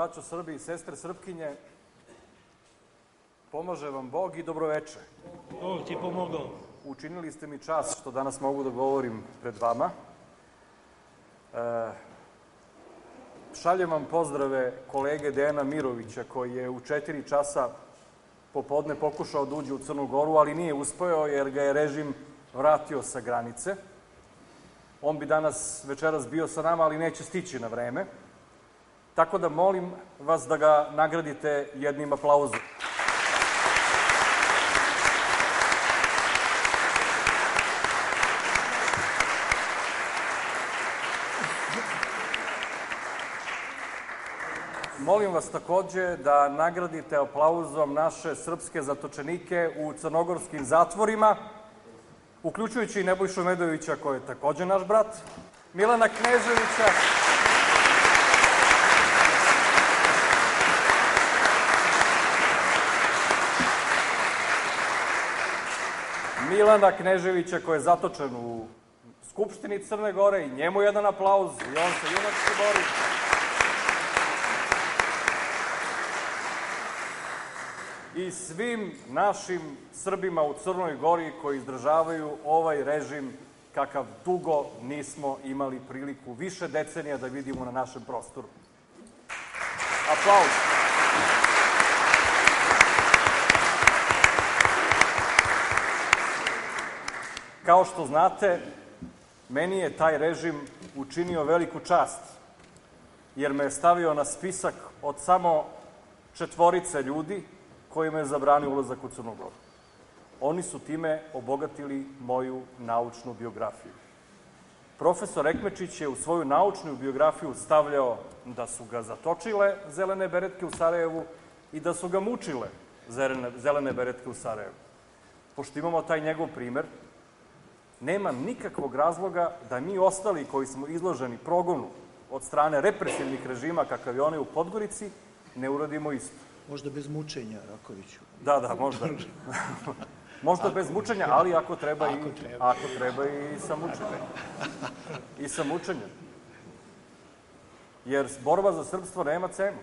braćo Srbi i sestre Srpkinje, pomaže vam Bog i dobroveče. Bog ti pomogao. Učinili ste mi čast što danas mogu da govorim pred vama. Šaljem vam pozdrave kolege Dejana Mirovića, koji je u 4 časa popodne pokušao da uđe u Crnu Goru, ali nije uspeo jer ga je režim vratio sa granice. On bi večeras bio sa nama, ali neće stići na vreme. Tako da molim vas da ga nagradite jednim aplauzom. Molim vas takođe da nagradite aplauzom naše srpske zatočenike u crnogorskim zatvorima, uključujući i Nebojšu Medovića, koji je takođe naš brat, Milana Kneževića, koji je zatočen u Skupštini Crne Gore, i njemu jedan aplauz, i on se junački bori. I svim našim Srbima u Crnoj Gori koji izdržavaju ovaj režim kakav dugo nismo imali priliku više decenija da vidimo na našem prostoru. Aplauz. Kao što znate, meni je taj režim učinio veliku čast, jer me je stavio na spisak od samo 4 ljudi kojima je zabranio ulazak u Crnu Goru. Oni su time obogatili moju naučnu biografiju. Profesor Ekmečić je u svoju naučnu biografiju stavljao da su ga zatočile zelene beretke u Sarajevu i da su ga mučile zelene beretke u Sarajevu. Pošto imamo taj njegov primer, nema nikakvog razloga da mi ostali koji smo izloženi progonu od strane represivnih režima kakav je onaj u Podgorici, ne uradimo isto. Možda bez mučenja, Rakoviću. Da, možda. Možda bez mučenja, ali ako treba i sa mučenjem. I sa mučenjem. Jer borba za srpstvo nema cenu.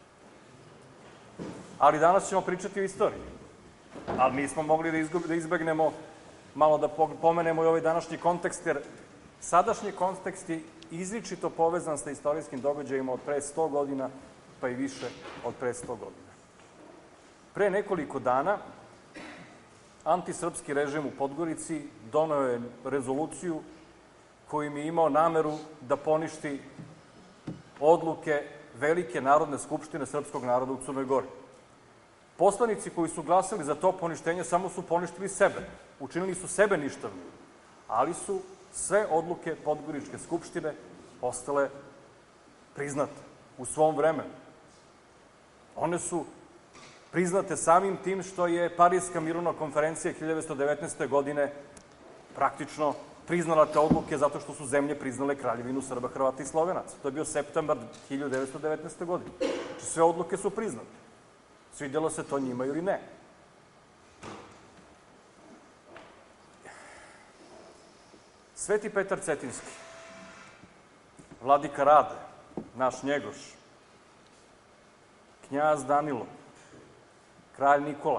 Ali danas ćemo pričati o istoriji. Ali nismo mogli da izbegnemo, malo da pomenemo i ovaj današnji kontekst, jer sadašnji kontekst je izričito povezan sa istorijskim događajima od pre 100 godina, pa i više od pre 100 godina. Pre nekoliko dana antisrpski režim u Podgorici doneo je rezoluciju kojim je imao nameru da poništi odluke Velike Narodne skupštine srpskog naroda u Crnoj Gori. Poslanici koji su glasali za to poništenje samo su poništili sebe, učinili su sebe ništavnim, ali su sve odluke Podgoričke skupštine ostale priznate u svom vremenu. One su priznate samim tim što je Pariska mirovna konferencija 1919. godine praktično priznala te odluke zato što su zemlje priznale Kraljevinu Srba, Hrvata i Slovenaca. To je bio septembar 1919. godine. Znači, sve odluke su priznate. Svidjelo se to njima ili ne. Sveti Petar Cetinski, vladika Rade, naš Njegoš, knjaz Danilo, kralj Nikola,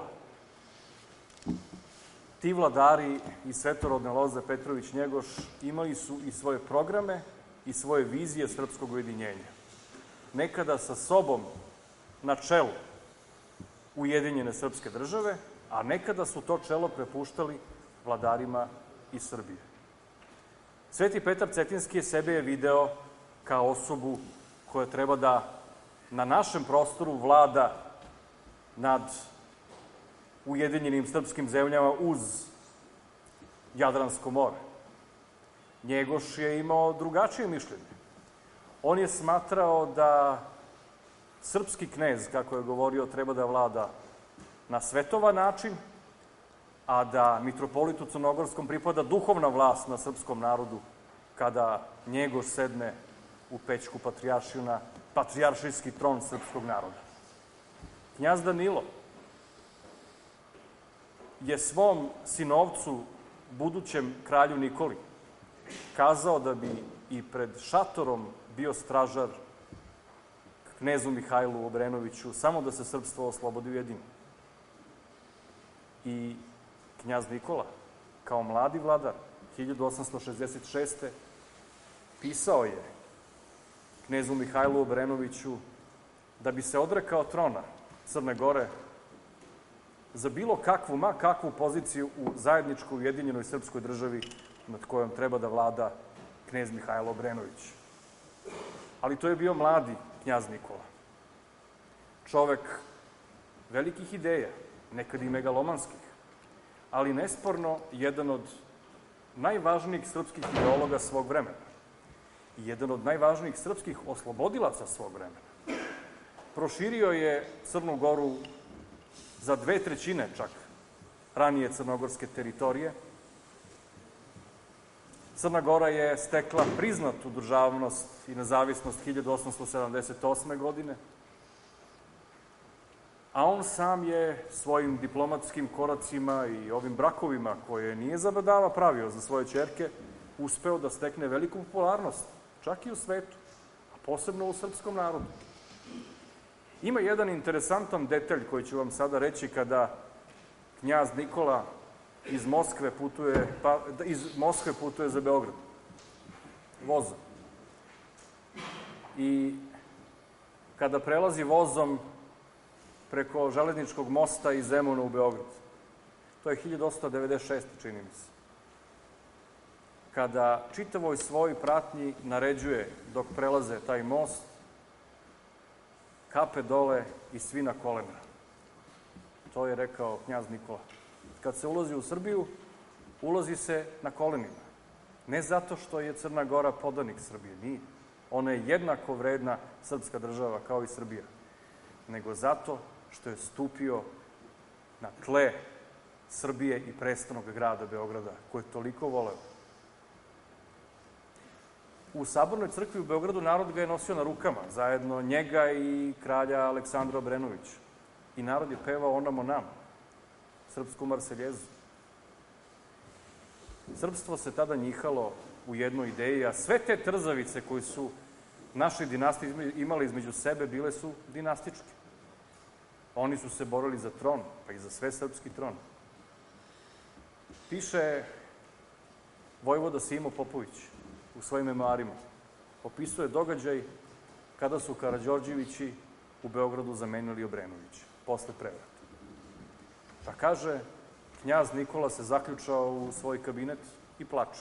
ti vladari i svetorodne loze Petrović Njegoš imali su i svoje programe i svoje vizije srpskog ujedinjenja. Nekada sa sobom na čelu Ujedinjene srpske države, a nekada su to čelo prepuštali vladarima iz Srbije. Sveti Petar Cetinski sebe je video kao osobu koja treba da na našem prostoru vlada nad ujedinjenim srpskim zemljama uz Jadransko more. Njegoš je imao drugačije mišljenje. On je smatrao da srpski knez, kako je govorio, treba da vlada na svetovan način, a da mitropolitu crnogorskom pripada duhovna vlast na srpskom narodu kada Njegoš sedne u Pećku patrijaršiju na patrijaršijski tron srpskog naroda. Knjaz Danilo je svom sinovcu, budućem kralju Nikoli, kazao da bi i pred šatorom bio stražar knezu Mihajlu Obrenoviću samo da se srpstvo oslobodi ujedini. I knjaz Nikola, kao mladi vladar, 1866. pisao je knezu Mihajlu Obrenoviću da bi se odrekao trona Crne Gore za bilo kakvu, ma kakvu poziciju u zajedničkoj ujedinjenoj srpskoj državi nad kojom treba da vlada knez Mihajlo Obrenović. Ali to je bio mladi knjaz Nikola. Čovek velikih ideja, nekad i megalomanskih, ali nesporno jedan od najvažnijih srpskih ideologa svog vremena i jedan od najvažnijih srpskih oslobodilaca svog vremena. Proširio je Crnu Goru za 2/3 čak ranije crnogorske teritorije. Crna Gora je stekla priznatu državnost i nezavisnost 1878. godine, a on sam je svojim diplomatskim koracima i ovim brakovima koje nije zabadava pravio za svoje ćerke, uspeo da stekne veliku popularnost, čak i u svetu, a posebno u srpskom narodu. Ima jedan interesantan detalj koji ću vam sada reći kada knjaz Nikola iz Moskve putuje za Beograd vozom. I kada prelazi vozom preko železničkog mosta iz Zemuna u Beograd, to je 1896. čini mi se, kada čitavoj svojoj pratnji naređuje dok prelaze taj most, kape dole i svi na kolena. To je rekao knjaz Nikola. Kad se ulazi u Srbiju, ulazi se na kolenima. Ne zato što je Crna Gora podanik Srbije, nije. Ona je jednako vredna srpska država kao i Srbija, nego zato što je stupio na tle Srbije i prestanog grada Beograda, koje je toliko voleo. U Sabornoj crkvi u Beogradu narod ga je nosio na rukama, zajedno njega i kralja Aleksandra Obrenovića. I narod je pevao Onamo nam, srpsku marseljezu. Srpstvo se tada njihalo u jednoj ideji, a sve te trzavice koje su naše dinastije imali između sebe bile su dinastičke. Oni su se borili za tron, pa i za sve srpski tron. Piše vojvoda Simo Popović u svojim memoarima. Opisuje događaj kada su Karađorđevići u Beogradu zamenili Obrenovića, posle prevrata. Pa kaže, knjaz Nikola se zaključao u svoj kabinet i plače.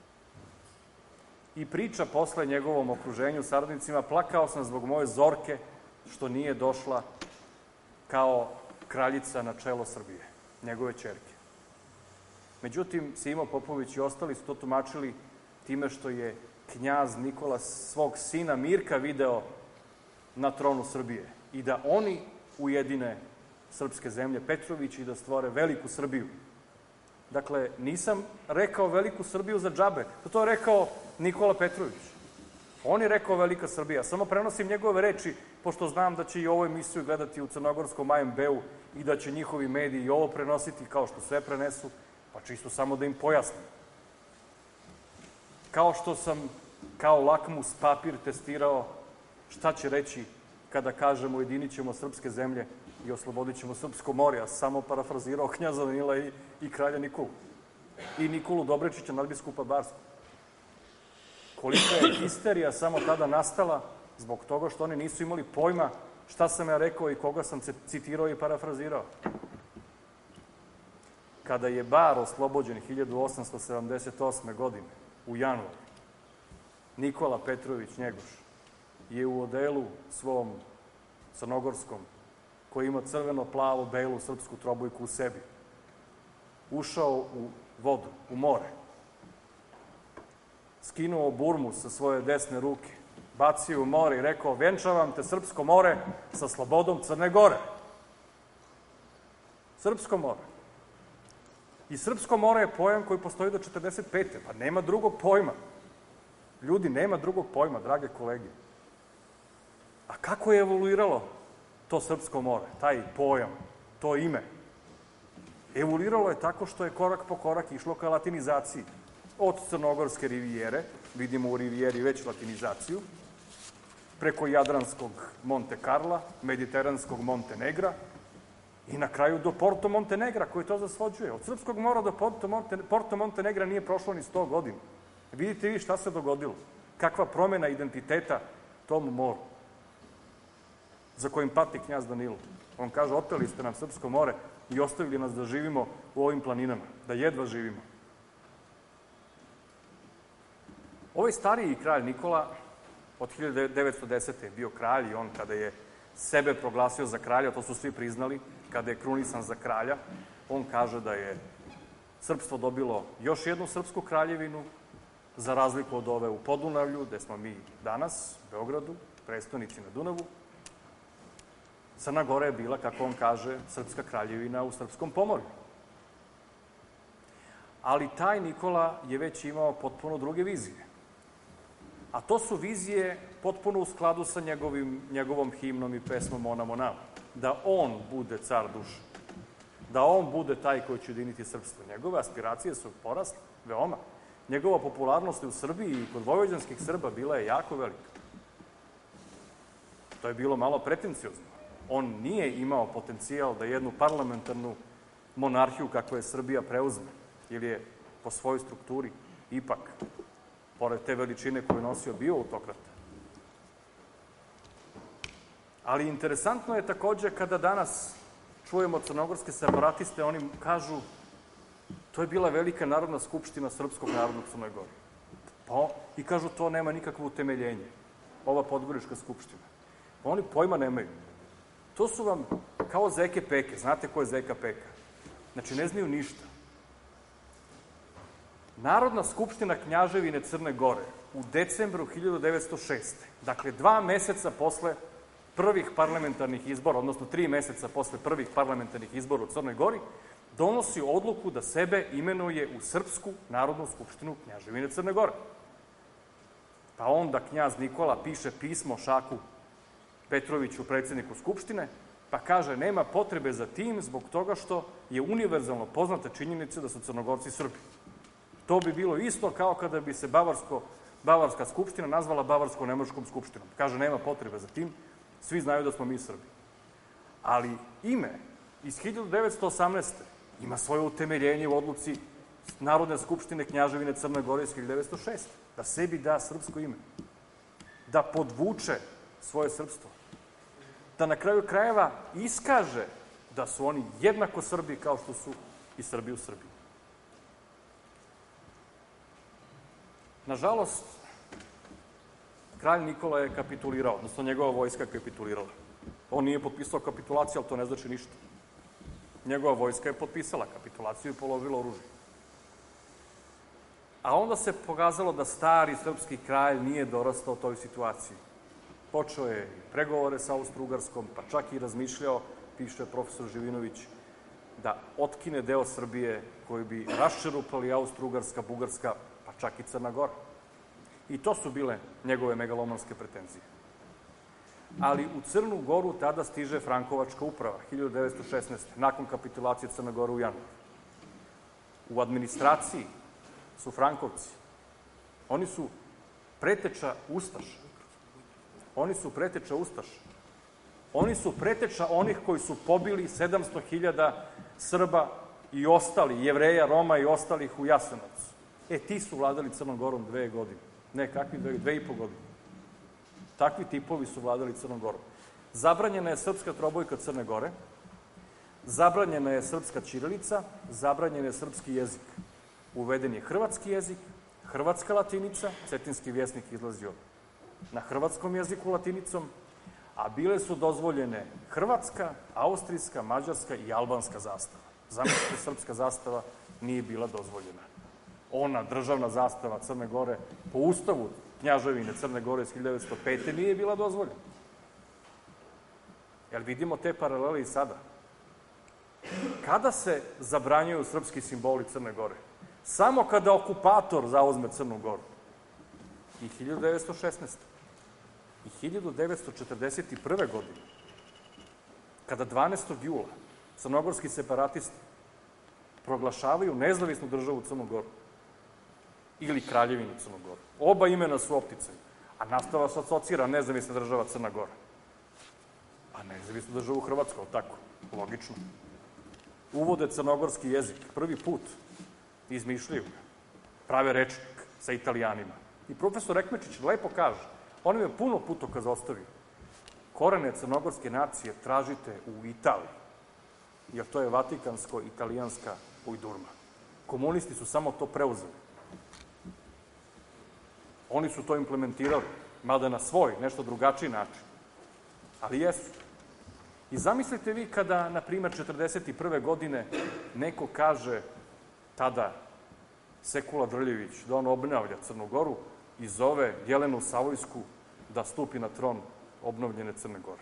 I priča posle njegovom okruženju, saradnicima, plakao sam zbog moje Zorke što nije došla kao kraljica na čelo Srbije, njegove ćerke. Međutim, Simo Popović i ostali su to tumačili time što je knjaz Nikola svog sina Mirka video na tronu Srbije i da oni ujedine srpske zemlje Petrović i da stvore veliku Srbiju. Dakle, nisam rekao veliku Srbiju za džabe, to je rekao Nikola Petrović. On je rekao velika Srbija, samo prenosim njegove reči, pošto znam da će i ovu emisiju gledati u crnogorskom AMB-u i da će njihovi mediji i ovo prenositi kao što sve prenesu, pa čisto samo da im pojasnim. Kao što sam kao lakmus papir testirao šta će reći kada kažemo ujedinit ćemo srpske zemlje i oslobodit ćemo Srpsko more, a samo parafrazirao knjaza Danila i kralja Nikolu. I Nikolu Dobrečića, nadbiskupa Barskog. Kolika je histerija samo tada nastala zbog toga što oni nisu imali pojma šta sam ja rekao i koga sam citirao i parafrazirao. Kada je Bar oslobođen 1878. godine u januaru, Nikola Petrović Njegoš je u odelu svom crnogorskom, koji ima crveno-plavo-belu srpsku trobojku u sebi, ušao u vodu, u more, skinuo burmu sa svoje desne ruke, bacio u more i rekao, venčavam te Srpsko more sa slobodom Crne Gore. Srpsko more. I Srpsko more je pojam koji postoji do 1945. Pa nema drugog pojma. Ljudi, nema drugog pojma, drage kolege. A kako je evoluiralo to Srpsko more, taj pojam, to ime? Evoluiralo je tako što je korak po korak išlo ka latinizaciji. Od Crnogorske rivijere, vidimo u rivijeri već latinizaciju, preko jadranskog Monte Carla, mediteranskog Montenegra i na kraju do Porto Montenegra koji to zasvođuje. Od Srpskog mora do Porto Montenegra nije prošlo ni 100 godina. Vidite vi šta se dogodilo. Kakva promena identiteta tom moru za kojim pati knjaz Danilo. On kaže, oteli ste nam Srpsko more i ostavili nas da živimo u ovim planinama, da jedva živimo. Ovaj stariji kralj Nikola od 1910. je bio kralj i on kada je sebe proglasio za kralja, to su svi priznali, kada je krunisan za kralja, on kaže da je srpstvo dobilo još jednu srpsku kraljevinu, za razliku od ove u Podunavlju, gde smo mi danas, u Beogradu, prestonici na Dunavu. Crna Gora je bila, kako on kaže, srpska kraljevina u Srpskom pomorju. Ali taj Nikola je već imao potpuno druge vizije. A to su vizije potpuno u skladu sa njegovom himnom i pesmom Ona Monama. Da on bude car duše. Da on bude taj koji će ujediniti srpstvo. Njegove aspiracije su porasle veoma. Njegova popularnost u Srbiji i kod vojvođanskih Srba bila je jako velika. To je bilo malo pretenciozno. On nije imao potencijal da jednu parlamentarnu monarhiju kakva je Srbija preuzme, ili je po svojoj strukturi ipak, pored te veličine koju je nosio, bio autokrata. Ali interesantno je takođe kada danas čujemo crnogorske separatiste, oni kažu to je bila velika narodna skupština Srpskog naroda u Crnoj Gori. I kažu to nema nikakvo utemeljenje, ova Podgorička skupština. Pa oni pojma nemaju. To su vam kao Zeke Peke. Znate ko je Zeka Peka? Znači, ne znaju ništa. Narodna skupština Knjaževine Crne Gore u decembru 1906. Dakle, 2 meseca posle prvih parlamentarnih izbora, odnosno 3 meseca posle prvih parlamentarnih izbora u Crnoj Gori, donosi odluku da sebe imenuje u Srpsku narodnu skupštinu Knjaževine Crne Gore. Pa onda knjaz Nikola piše pismo Šaku Petroviću, predsjedniku Skupštine, pa kaže nema potrebe za tim zbog toga što je univerzalno poznata činjenica da su Crnogorci Srbi. To bi bilo isto kao kada bi se Bavarska skupština nazvala Bavarsko-Nemačkom skupštinom. Kaže nema potrebe za tim, svi znaju da smo mi Srbi. Ali ime iz 1918. ima svoje utemeljenje u odluci Narodne skupštine Knjaževine Crne Gore iz 1906. Da sebi da srpsko ime. Da podvuče svoje srpstvo. Da na kraju krajeva iskaže da su oni jednako Srbi kao što su i Srbi u Srbiji. Nažalost, kralj Nikola je kapitulirao, odnosno njegova vojska je kapitulirala. On nije potpisao kapitulaciju, ali to ne znači ništa. Njegova vojska je potpisala kapitulaciju i položila oružje. A onda se pokazalo da stari srpski kralj nije dorastao toj situaciji. Počeo je pregovore sa Austro-Ugarskom, pa čak i razmišljao, piše profesor Živinović, da otkine deo Srbije koji bi raščerupali Austro-Ugarska, Bugarska, pa čak i Crna Gora. I to su bile njegove megalomanske pretenzije. Ali u Crnu Goru tada stiže Frankovačka uprava, 1916. nakon kapitulacije Crne Gore u januaru. U administraciji su Frankovci. Oni su preteča Ustaša. Oni su preteča Ustaša. Oni su preteča onih koji su pobili 700.000 Srba i ostali, Jevreja, Roma i ostalih u Jasenovcu. Ti su vladali Crnom Gorom 2 godine. Ne, kakvi 2,5 godine. Takvi tipovi su vladali Crnom Gorom. Zabranjena je srpska trobojka Crne Gore, zabranjena je srpska ćirilica, zabranjen je srpski jezik. Uveden je hrvatski jezik, hrvatska latinica, Cetinski vjesnik izlazio na hrvatskom jeziku latinicom, a bile su dozvoljene hrvatska, austrijska, mađarska i albanska zastava. Zamislite, srpska zastava nije bila dozvoljena. Ona, državna zastava Crne Gore, po ustavu Knjaževine Crne Gore iz 1905. nije bila dozvoljena. Jel vidimo te paralele i sada? Kada se zabranjuju srpski simboli Crne Gore? Samo kada okupator zauzme Crnu Goru. I 1916. I 1941. godine. Kada 12. jula crnogorski separatisti proglašavaju nezavisnu državu Crnu Goru ili Kraljevinu Crnu Goru. Oba imena su opticaju. A nastava se asocira nezavisna država Crna Gora. A nezavisnu državu Hrvatsku, ali tako, logično. Uvode crnogorski jezik, prvi put izmišljaju ga. Prave rečnik sa Italijanima. I profesor Ekmečić lepo kaže, on je puno putokaza ostavio. Korene crnogorske nacije tražite u Italiji, jer to je vatikansko-italijanska ujdurma. Komunisti su samo to preuzeli. Oni su to implementirali, mada na svoj, nešto drugačiji način. Ali jesu. I zamislite vi kada, na primer, 1941. godine neko kaže tada Sekula Drljević da on obnavlja Crnu Goru i zove Jelenu Savojsku da stupi na tron obnovljene Crne Gore.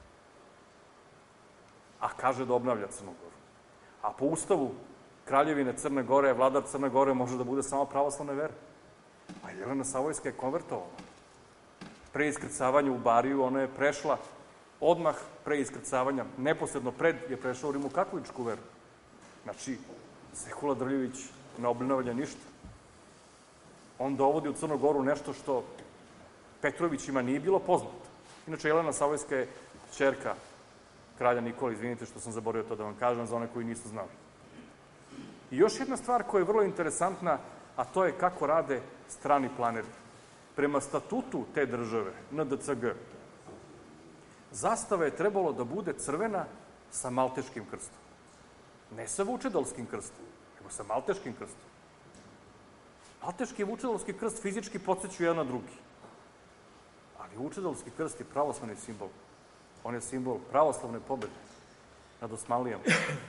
A kaže da obnavlja Crnu Goru. A po ustavu Kraljevine Crne Gore, vladar Crne Gore može da bude samo pravoslavne vere. A Jelena Savojska je konvertovala. Pre iskrcavanja u Bariju ona je prešla odmah pre iskrcavanja, neposredno pred je prešla u rimokatoličku veru. Znači, Sekula Drljević ne obnavlja ništa. On dovodi u Crnu Goru nešto što Petrovićima nije bilo poznato. Inače, Jelena Savojska je ćerka kralja Nikola, izvinite što sam zaboravio to da vam kažem, za one koji nisu znali. I još jedna stvar koja je vrlo interesantna, a to je kako rade strani planeri. Prema statutu te države, NDCG, zastava je trebalo da bude crvena sa malteškim krstom. Ne sa vučedolskim krstom, nego sa malteškim krstom. Malteški i vučedolski krst fizički podsećaju jedan na drugi. Ali vučedolski krst je pravoslavni simbol. On je simbol pravoslavne pobede nad Osmanlijama.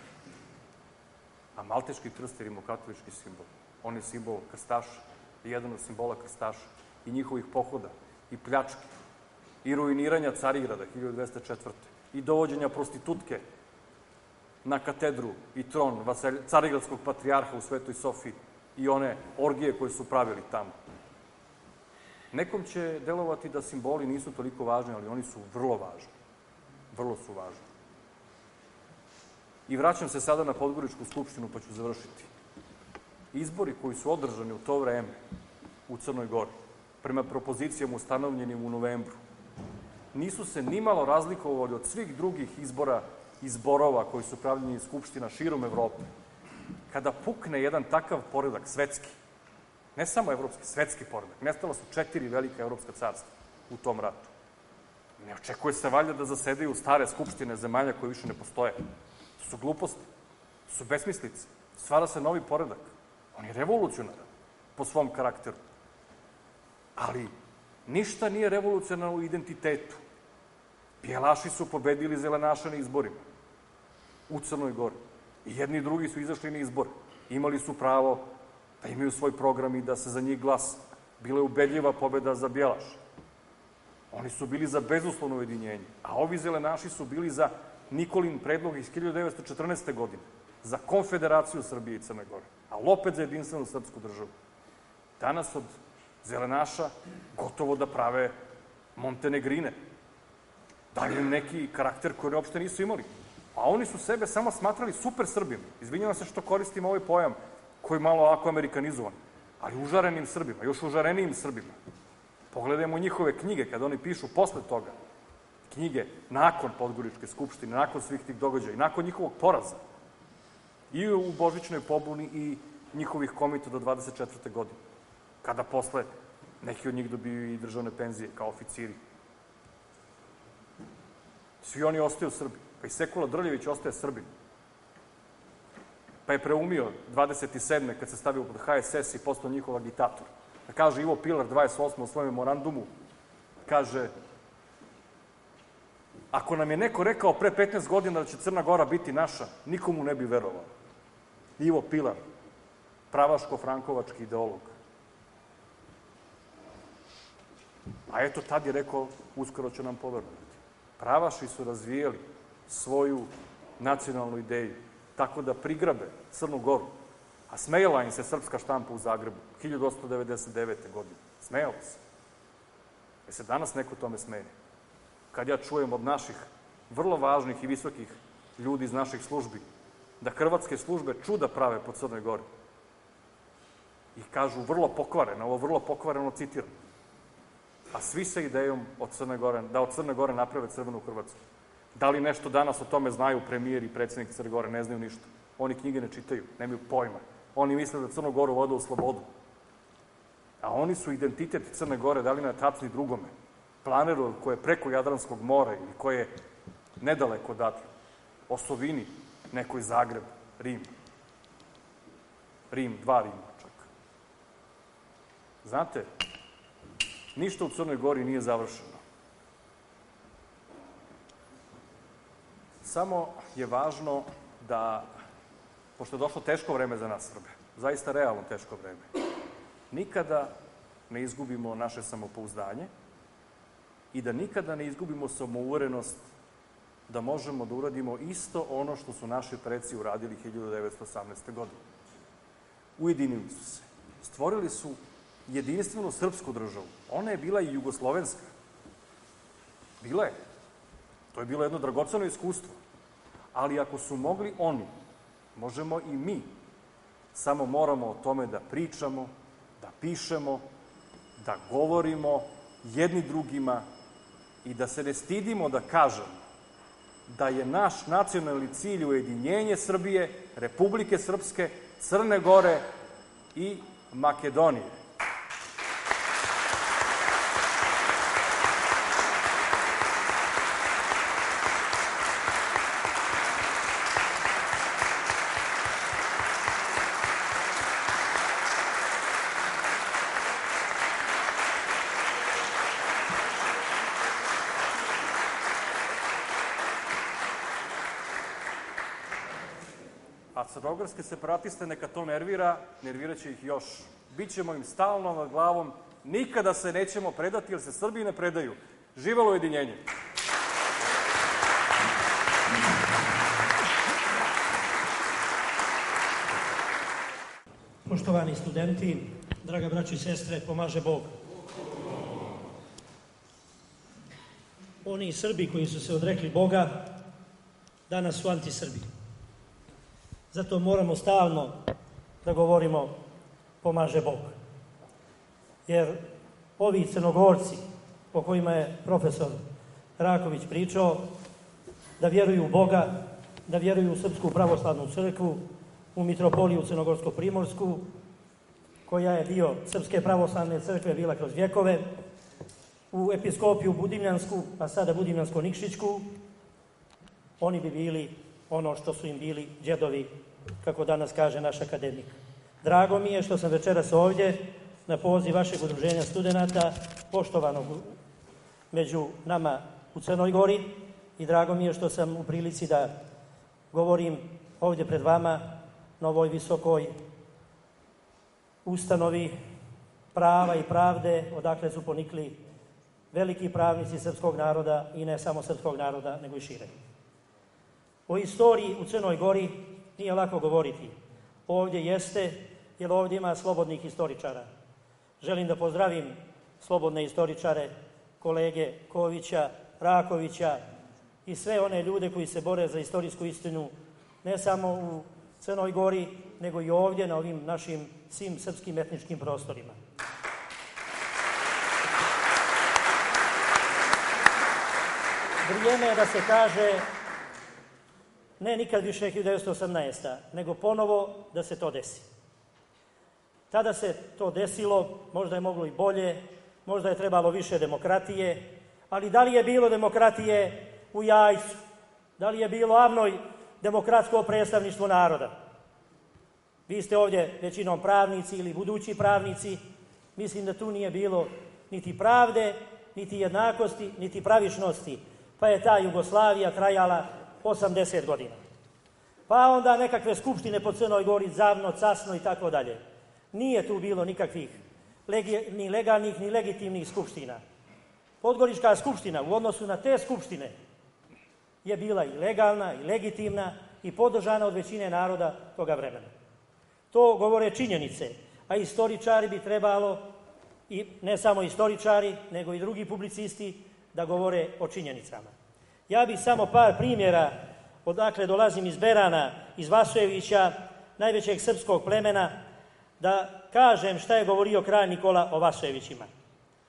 A malteški krst je rimokatolički simbol. On je simbol krstaša, jedan od simbola krstaša i njihovih pohoda i pljačke i ruiniranja Carigrada 1204. i dovođenja prostitutke na katedru i tron carigradskog patrijarha u Svetoj Sofiji i one orgije koje su pravili tamo. Nekom će delovati da simboli nisu toliko važni, ali oni su vrlo važni. Vrlo su važni. I vraćam se sada na Podgoričku skupštinu, pa ću završiti. Izbori koji su održani u to vreme u Crnoj Gori, prema propozicijama ustanovljenim u novembru, nisu se nimalo razlikovali od svih drugih izbora i zborova koji su pravljeni iz skupština širom Evrope. Kada pukne jedan takav poredak, svetski, ne samo evropski, svetski poredak, nestala su 4 velika evropska carstva u tom ratu. Ne očekuje se valjda da zasedaju stare skupštine zemalja koje više ne postoje. To su gluposti, to su besmislice. Stvara se novi poredak. On je revolucionaran po svom karakteru. Ali ništa nije revolucionarno u identitetu. Bijelaši su pobedili zelenaša na izborima u Crnoj Gori. I jedni i drugi su izašli na izbore. Imali su pravo da imaju svoj program i da se za njih glasa. Bila je ubedljiva pobeda za bijelaša. Oni su bili za bezuslovno ujedinjenje. A ovi zelenaši su bili za Nikolin predlog iz 1914. godine. Za konfederaciju Srbije i Crne Gore. Ali opet za jedinstvenu srpsku državu. Danas od zelenaša gotovo da prave Montenegrine. Daju im neki karakter koji uopšte nisu imali. A oni su sebe samo smatrali super Srbima. Izvinjavam se što koristim ovaj pojam koji je malo ovako amerikanizovan. Ali užarenim Srbima, još užarenijim Srbima. Pogledajmo njihove knjige kada oni pišu posle toga. Knjige nakon Podgoričke skupštine, nakon svih tih događaja i nakon njihovog poraza. I u Božićnoj pobuni i njihovih komita do 24. godine. Kada posle neki od njih dobiju i državne penzije kao oficiri. Svi oni ostaju Srbi. Pa i Sekula Drljević ostaje Srbin. Pa je preumio 27. kad se stavio pod HSS i postao njihov agitator. Da kaže Ivo Pilar 28. u svojem memorandumu, kaže, ako nam je neko rekao pre 15 godina da će Crna Gora biti naša, nikomu ne bi verovao. Ivo Pilar, pravaško-frankovački ideolog. A eto, tad je rekao, uskoro će nam poverovati. Pravaši su razvijeli svoju nacionalnu ideju tako da prigrabe Crnu Goru. A smejala im se srpska štampa u Zagrebu 1899. godine. Smejala se. Jer se danas neko tome smeje. Kad ja čujem od naših vrlo važnih i visokih ljudi iz naših službi da hrvatske službe čuda prave po Crnoj Gori. I kažu vrlo pokvareno, ovo vrlo pokvareno citiram. a svi sa idejom da od Crne Gore naprave crvenu Hrvatsku. Da li nešto danas o tome znaju premijer i predsednik Crne Gore? Ne znaju ništa. Oni knjige ne čitaju, nemaju pojma. Oni misle da Crnu Goru vode u slobodu. A oni su identitet Crne Gore dali na tacni drugome. Planeru koje je preko Jadranskog mora ili koje je nedaleko odatle. Osovini, nekoj Zagreb, Rim. Rim, 2 Rima čak. Znate, ništa u Crnoj Gori nije završeno. Samo je važno da, pošto je došlo teško vreme za nas Srbe, zaista realno teško vreme, nikada ne izgubimo naše samopouzdanje i da nikada ne izgubimo samouverenost da možemo da uradimo isto ono što su naši preci uradili 1918. godine. Ujedinili su se. Stvorili su jedinstvenu srpsku državu. Ona je bila i jugoslovenska. Bila je. To je bilo jedno dragoceno iskustvo. Ali ako su mogli oni, možemo i mi. Samo moramo o tome da pričamo, da pišemo, da govorimo jedni drugima i da se ne stidimo da kažemo da je naš nacionalni cilj ujedinjenje Srbije, Republike Srpske, Crne Gore i Makedonije. A crnogorske separatiste neka to nervira, nerviraće ih još. Bićemo im stalno nad glavom, nikada se nećemo predati jer se Srbi ne predaju. Živelo ujedinjenje! Poštovani studenti, draga braćo i sestre, pomaže Bog. Oni Srbi koji su se odrekli Boga, danas su antisrbi. Zato moramo stalno da govorimo pomaže Bog. Jer ovi Crnogorci, o kojima je profesor Raković pričao, da vjeruju u Boga, da vjeruju u Srpsku pravoslavnu crkvu, u Mitropoliju Crnogorsko-Primorsku, koja je dio Srpske pravoslavne crkve bila kroz vjekove, u episkopiju Budimljansku, a sada Budimljansko-Nikšićku, oni bi bili ono što su im bili djedovi, kako danas kaže naš akademik. Drago mi je što sam večeras ovdje na poziv vašeg udruženja studenata, poštovanog među nama u Crnoj Gori, i drago mi je što sam u prilici da govorim ovdje pred vama na ovoj visokoj ustanovi prava i pravde, odakle su ponikli veliki pravnici srpskog naroda i ne samo srpskog naroda, nego i šire. O istoriji u Crnoj Gori nije lako govoriti. Ovdje jeste, jer ovdje ima slobodnih istoričara. Želim da pozdravim slobodne istoričare, kolege Kovića, Rakovića i sve one ljude koji se bore za istorijsku istinu, ne samo u Crnoj Gori, nego i ovdje na ovim našim svim srpskim etničkim prostorima. Vrijeme je da se kaže ne nikad više 1918. nego ponovo da se to desi. Tada se to desilo, možda je moglo i bolje, možda je trebalo više demokratije, ali da li je bilo demokratije u Jajcu? Da li je bilo avnoj demokratsko predstavništvo naroda? Vi ste ovdje većinom pravnici ili budući pravnici. Mislim da tu nije bilo niti pravde, niti jednakosti, niti pravičnosti, pa je ta Jugoslavija trajala 80 godina. Pa onda nekakve skupštine po Crnoj Gori, Zavno, Casno i tako dalje. Nije tu bilo nikakvih ni legalnih ni legitimnih skupština. Podgorička skupština u odnosu na te skupštine je bila i legalna i legitimna i podržana od većine naroda toga vremena. To govore činjenice, a istoričari bi trebalo, i ne samo istoričari, nego i drugi publicisti, da govore o činjenicama. Ja bih samo par primjera, odakle dolazim iz Berana, iz Vasojevića, najvećeg srpskog plemena, da kažem šta je govorio kralj Nikola o Vasojevićima.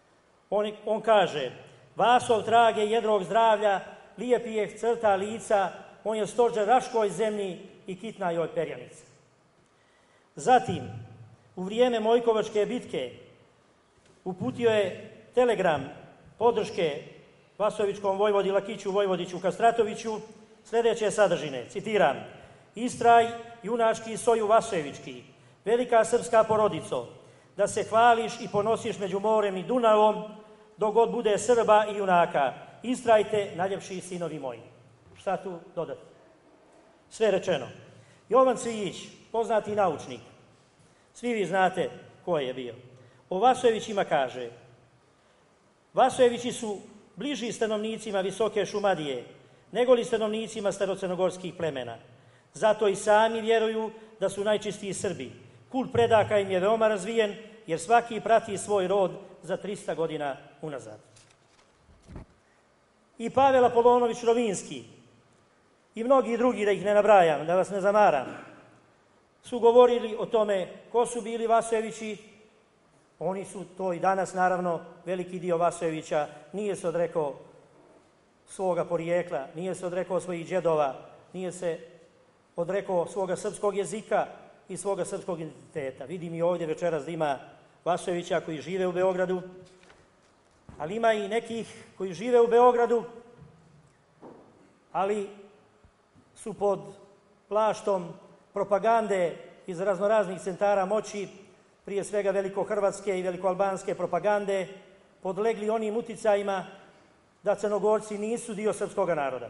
On kaže, Vasov trage jedrog zdravlja, lijepijeh crta lica, on je stođer raškoj zemlji i kitna joj perjanica. Zatim, u vrijeme Mojkovačke bitke uputio je telegram podrške Vasojevičkom vojvodi Lakiću Vojvodiću Kastratoviću sljedeće sadržine, citiram: Istraj, junački soju Vasojevički, velika srpska porodico, da se hvališ i ponosiš među morem i Dunavom, dok god bude Srba i junaka. Istrajte, najljepši sinovi moji. Šta tu dodati? Sve rečeno. Jovan Cvijić, poznati naučnik, svi vi znate ko je bio, o Vasojevićima kaže: Vasojevići su bliži stanovnicima Visoke Šumadije nego li stanovnicima starocrnogorskih plemena. Zato i sami vjeruju da su najčistiji Srbi. Kult predaka im je veoma razvijen, jer svaki prati svoj rod za 300 godina unazad. I Pavel Apolonović Rovinski i mnogi drugi, da ih ne nabrajam, da vas ne zamaram, su govorili o tome ko su bili Vasojevići. Oni su to i danas, naravno, veliki dio Vasojevića nije se odrekao svoga porijekla, nije se odrekao svojih džedova, nije se odrekao svoga srpskog jezika i svoga srpskog identiteta. Vidim i ovdje večeras da ima Vasojevića koji žive u Beogradu, ali ima i nekih koji žive u Beogradu, ali su pod plaštom propagande iz raznoraznih centara moći, prije svega velikohrvatske i velikoalbanske propagande, podlegli onim uticajima da Crnogorci nisu dio srpskog naroda.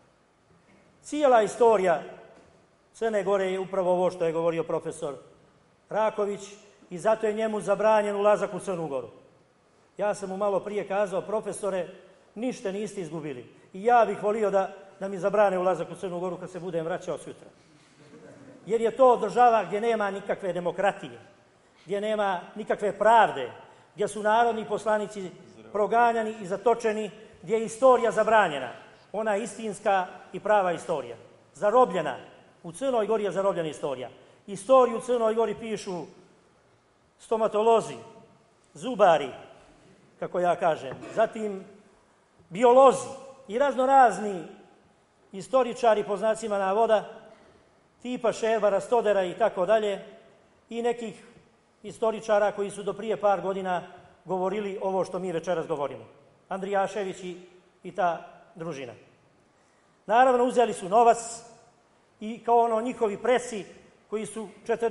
Cijela istorija Crne Gore je upravo ovo što je govorio profesor Raković i zato je njemu zabranjen ulazak u Crnu Goru. Ja sam mu malo prije kazao: profesore, ništa niste izgubili. I ja bih volio da mi zabrane ulazak u Crnu Goru kad se budem vraćao sutra. Jer je to država gdje nema nikakve demokratije, gdje nema nikakve pravde, gdje su narodni poslanici proganjani i zatočeni, gdje je istorija zabranjena, ona istinska i prava istorija. Zarobljena. U Crnoj Gori je zarobljena istorija. Istoriju u Crnoj Gori pišu stomatolozi, zubari, kako ja kažem, zatim biolozi i raznorazni istoričari, po znacima navoda, tipa Šerbara, Stodera i tako dalje, i nekih istoričara koji su do prije par godina govorili ovo što mi večeras govorimo. Andrijašević i ta družina. Naravno, uzeli su novac i kao ono njihovi preci koji su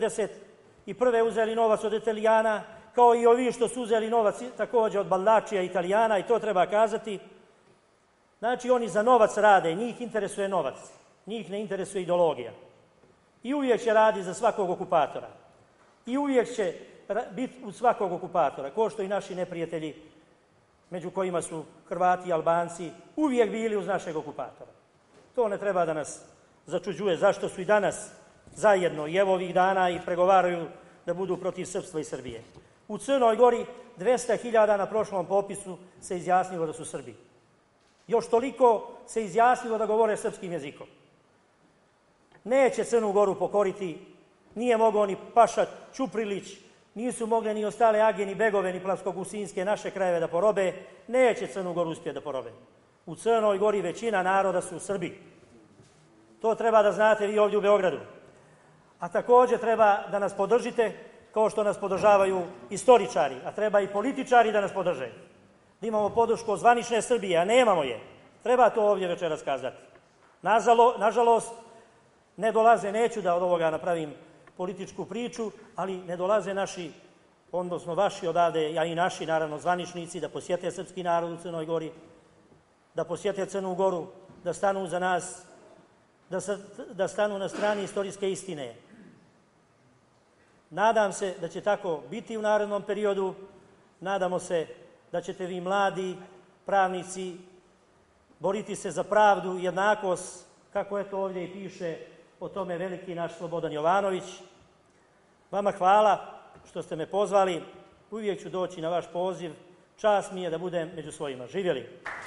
1941. uzeli novac od Italijana, kao i ovi što su uzeli novac također od Baldaccija Italijana, i to treba kazati. Znači, oni za novac rade, njih interesuje novac, njih ne interesuje ideologija. I uvijek će raditi za svakog okupatora. I uvijek će biti uz svakog okupatora, kao što i naši neprijatelji, među kojima su Hrvati i Albanci, uvijek bili uz našeg okupatora. To ne treba da nas začuđuje zašto su i danas zajedno i evo ovih dana i pregovaraju da budu protiv srpstva i Srbije. U Crnoj Gori 200.000 na prošlom popisu se izjasnilo da su Srbi. Još toliko se izjasnilo da govore srpskim jezikom. Neće Crnu Goru pokoriti, nije mogao ni Paša Ćuprilić, nisu mogle ni ostale age, ni Begove, ni Plavsko-Gusinske, naše krajeve da porobe, neće Crnu Goru uspjeti da porobe. U Crnoj Gori većina naroda su Srbi. To treba da znate vi ovdje u Beogradu. A također treba da nas podržite kao što nas podržavaju istoričari, a treba i političari da nas podrže. Da imamo podršku zvanične Srbije, a nemamo je. Treba to ovdje večeras kazati. Nažalost, ne dolaze, neću da od ovoga napravim političku priču, ali ne dolaze naši, odnosno vaši odavde, a i naši, naravno, zvaničnici da posjete srpski narod u Crnoj Gori, da posjete Crnu Goru, da stanu za nas, da stanu na strani istorijske istine. Nadam se da će tako biti u narednom periodu. Nadamo se da ćete vi, mladi pravnici, boriti se za pravdu i jednakost, kako je to ovdje i piše o tome veliki naš Slobodan Jovanović. Vama hvala što ste me pozvali. Uvijek ću doći na vaš poziv. Čast mi je da budem među svojima. Živjeli!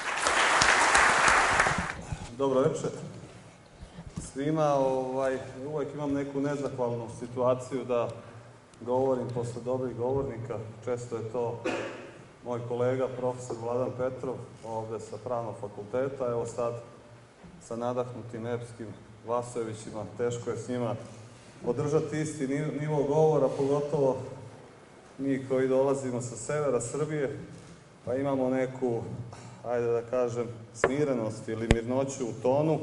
Dobro večer svima. Uvijek imam neku nezahvalnu situaciju da govorim posle dobrih govornika. Često je to moj kolega, profesor Vladan Petrov, ovde sa Pravnog fakulteta, evo sad sa nadahnutim epskim Vasojevićima, teško je s njima održati isti nivo govora, pogotovo mi koji dolazimo sa severa Srbije, pa imamo neku, ajde da kažem, smirenost ili mirnoću u tonu,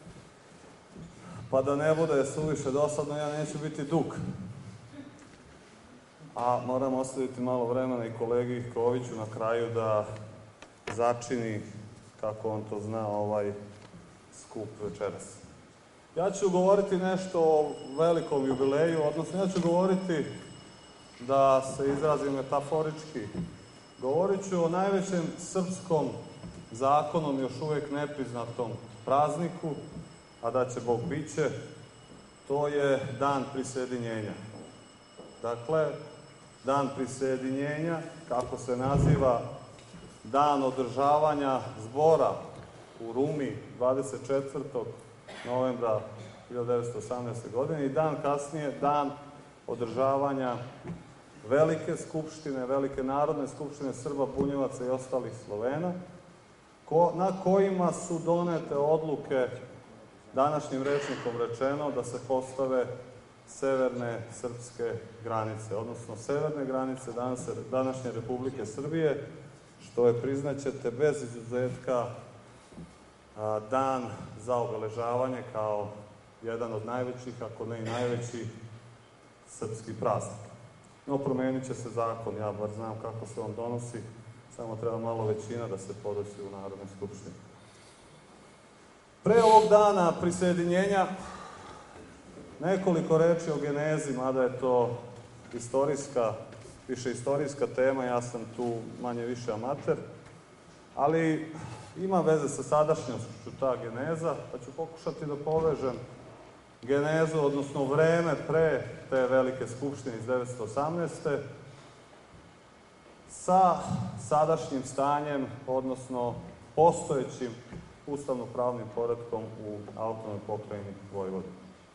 pa da ne bude suviše dosadno, ja neću biti dug. A moram ostaviti malo vremena i kolegi Koviću na kraju da začini, kako on to zna, ovaj skup večeras. Ja ću govoriti nešto o velikom jubileju, odnosno ja ću govoriti, da se izrazim metaforički, govorit ću o najvećem srpskom zakonom još uvek nepriznatom prazniku, a da će Bog biće, to je Dan prisajedinjenja. Dakle, Dan prisajedinjenja, kako se naziva, dan održavanja zbora u Rumi 24. novembra 1918. godine i dan kasnije, dan održavanja velike skupštine, velike narodne skupštine Srba, Bunjevaca i ostalih Slovena, na kojima su donete odluke, današnjim rečnikom rečeno, da se postave severne srpske granice, odnosno severne granice današnje Republike Srbije, što je, priznaćete, bez izuzetka dan za obeležavanje kao jedan od najvećih, ako ne i najveći srpski praznik. No, promenit će se zakon, ja bar znam kako se on donosi, samo treba malo većina da se podosi u Narodnoj skupštini. Pre ovog dana prisajedinjenja nekoliko reči o genezi, mada je to više istorijska tema, ja sam tu manje više amater, ali ima veze sa sadašnjošću ta geneza, pa ću pokušati da povežem genezu, odnosno vreme pre te velike skupštine iz 1918. sa sadašnjim stanjem, odnosno postojećim ustavno-pravnim poretkom u autonomnoj pokrajini Vojvodine.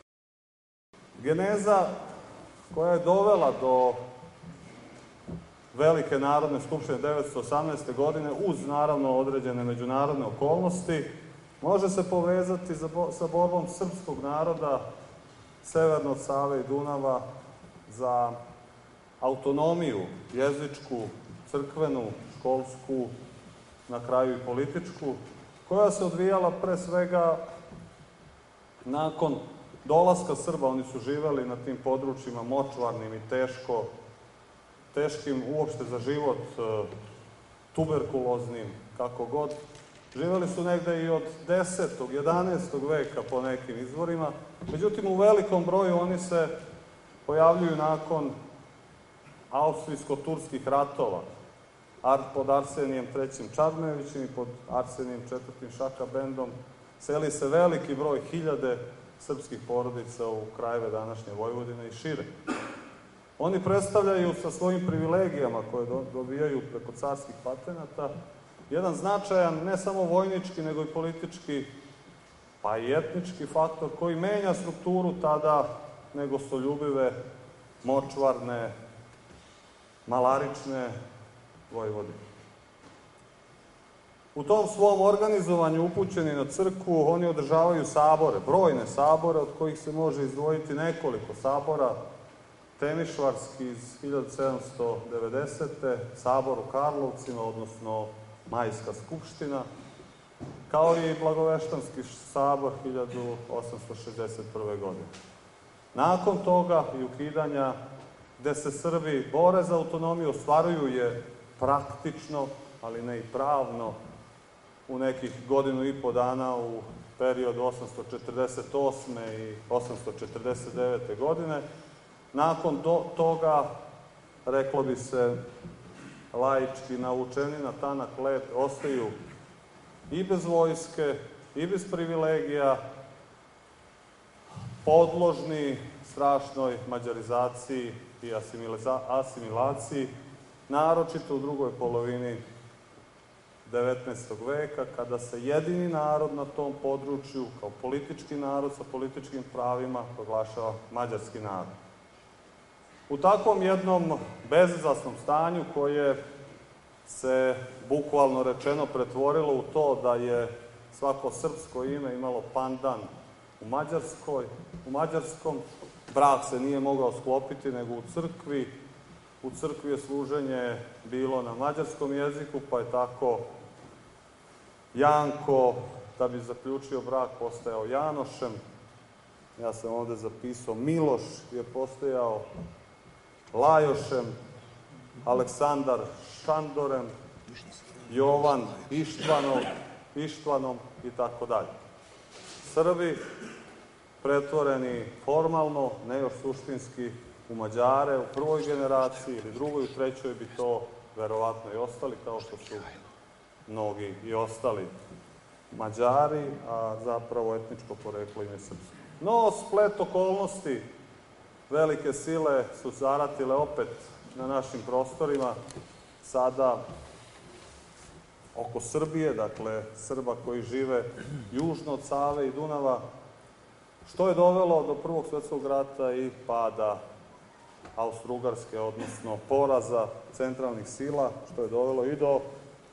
Geneza koja je dovela do velike narodne skupštine 1918. godine, uz naravno određene međunarodne okolnosti, može se povezati sa borbom srpskog naroda severno od Save i Dunava za autonomiju jezičku, crkvenu, školsku, na kraju i političku, koja se odvijala pre svega nakon dolaska Srba. Oni su živeli na tim područjima močvarnim i teškim uopšte za život, tuberkuloznim, kako god. Živeli su negde i od 10. 11. veka po nekim izvorima. Međutim, u velikom broju oni se pojavljuju nakon austrijsko-turskih ratova pod Arsenijem III. Čarnevićem i pod Arsenijem IV. Šakabendom. Seli se veliki broj, hiljade srpskih porodica u krajeve današnje Vojvodine i šire. Oni predstavljaju sa svojim privilegijama koje dobijaju preko carskih patenata jedan značajan, ne samo vojnički, nego i politički, pa i etnički faktor koji menja strukturu tada negostoljubive, močvarne, malarične Vojvodine. U tom svom organizovanju upućeni na crkvu, oni održavaju sabore, brojne sabore, od kojih se može izdvojiti nekoliko sabora. Temišvarski iz 1790. sabor u Karlovcima, odnosno Majska skupština, kao i Blagoveštanski sabor 1861. godine. Nakon toga i ukidanja, gde se Srbi bore za autonomiju, ostvaruju je praktično, ali ne i pravno, u nekih godinu i po dana u periodu 848. i 849. godine. Nakon toga, reklo bi se laički, navučeni na tanak led, ostaju i bez vojske, i bez privilegija, podložni strašnoj mađarizaciji i asimilaciji, naročito u drugoj polovini 19. veka, kada se jedini narod na tom području, kao politički narod sa političkim pravima, proglašava mađarski narod. U takvom jednom bezizlasnom stanju koje se bukvalno rečeno pretvorilo u to da je svako srpsko ime imalo pandan u mađarskom. Brak se nije mogao sklopiti nego u crkvi. U crkvi je služenje bilo na mađarskom jeziku, pa je tako Janko, da bi zaključio brak, postajao Janošem. Ja sam ovde zapisao Miloš je postajao Lajošem, Aleksandar Šandorem, Jovan Ištvanom i tako dalje. Srbi pretvoreni formalno, ne još suštinski, u Mađare u prvoj generaciji ili drugoj, u trećoj bi to verovatno i ostali, kao što su mnogi i ostali Mađari, a zapravo etničko poreklo im je srpsko. No, splet okolnosti, velike sile su zaratile opet na našim prostorima, sada oko Srbije, dakle Srba koji žive južno od Save i Dunava, što je dovelo do Prvog svetskog rata i pada Austro-Ugarske, odnosno poraza centralnih sila, što je dovelo i do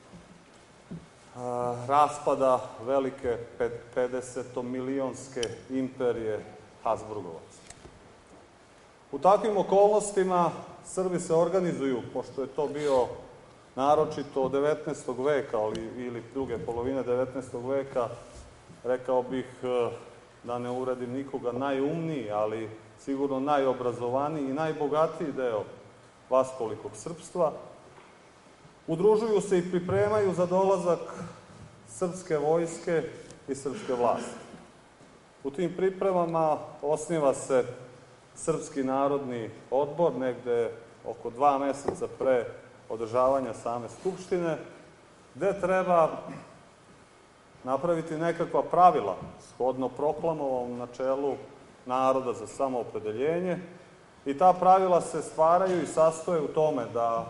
raspada velike 50-milionske imperije Habsburgovaca. U takvim okolnostima Srbi se organizuju, pošto je to bio naročito od 19. veka ili druge polovine 19. veka, rekao bih, da ne uradim nikoga, najumniji, ali sigurno najobrazovaniji i najbogatiji deo vaskolikog srpstva, udružuju se i pripremaju za dolazak srpske vojske i srpske vlasti. U tim pripremama osniva se Srpski narodni odbor, negde oko 2 meseca pre održavanja same Skupštine, gde treba napraviti nekakva pravila shodno proklamovom načelu naroda za samoopredeljenje i ta pravila se stvaraju i sastoje u tome da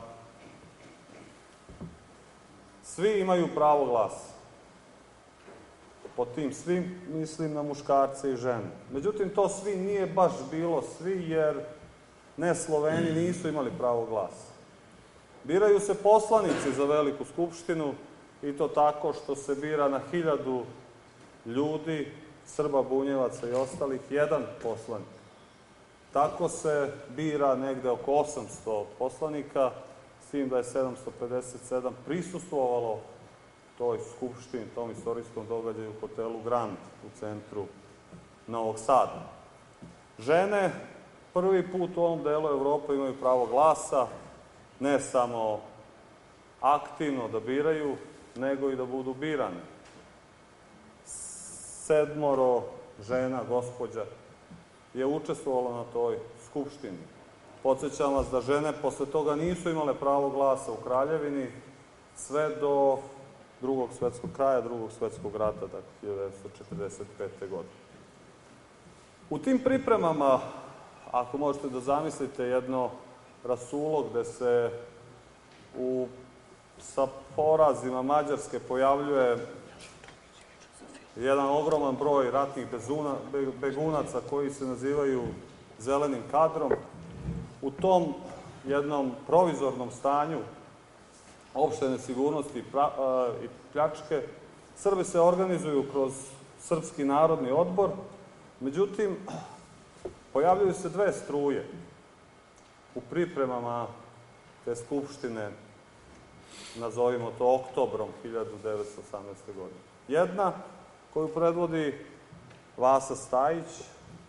svi imaju pravo glasa. Pod tim svim mislim na muškarce i žene. Međutim, to svi nije baš bilo svi, jer ne Sloveni nisu imali pravo glasa. Biraju se poslanici za Veliku skupštinu i to tako što se bira na 1000 ljudi, Srba, Bunjevaca i ostalih, jedan poslanik. Tako se bira negde oko 800 poslanika, s tim da je 757 prisustvovalo toj skupštini, tom istorijskom događaju u hotelu Grand u centru Novog Sada. Žene prvi put u ovom delu Evrope imaju pravo glasa, ne samo aktivno da biraju, nego i da budu birane. 7 žena, gospođa, je učestvovalo na toj skupštini. Podsećam vas da žene posle toga nisu imale pravo glasa u Kraljevini sve do kraja drugog svetskog rata, dakle 1945. godine. U tim pripremama, ako možete da zamislite jedno rasulo gde se sa porazima Mađarske pojavljuje jedan ogroman broj ratnih begunaca koji se nazivaju zelenim kadrom, u tom jednom provizornom stanju opšte nesigurnosti i pljačke, Srbi se organizuju kroz Srpski narodni odbor, međutim, pojavljaju se 2 struje u pripremama te skupštine, nazovimo to oktobrom 1918. godine. Jedna koju predvodi Vasa Stajić,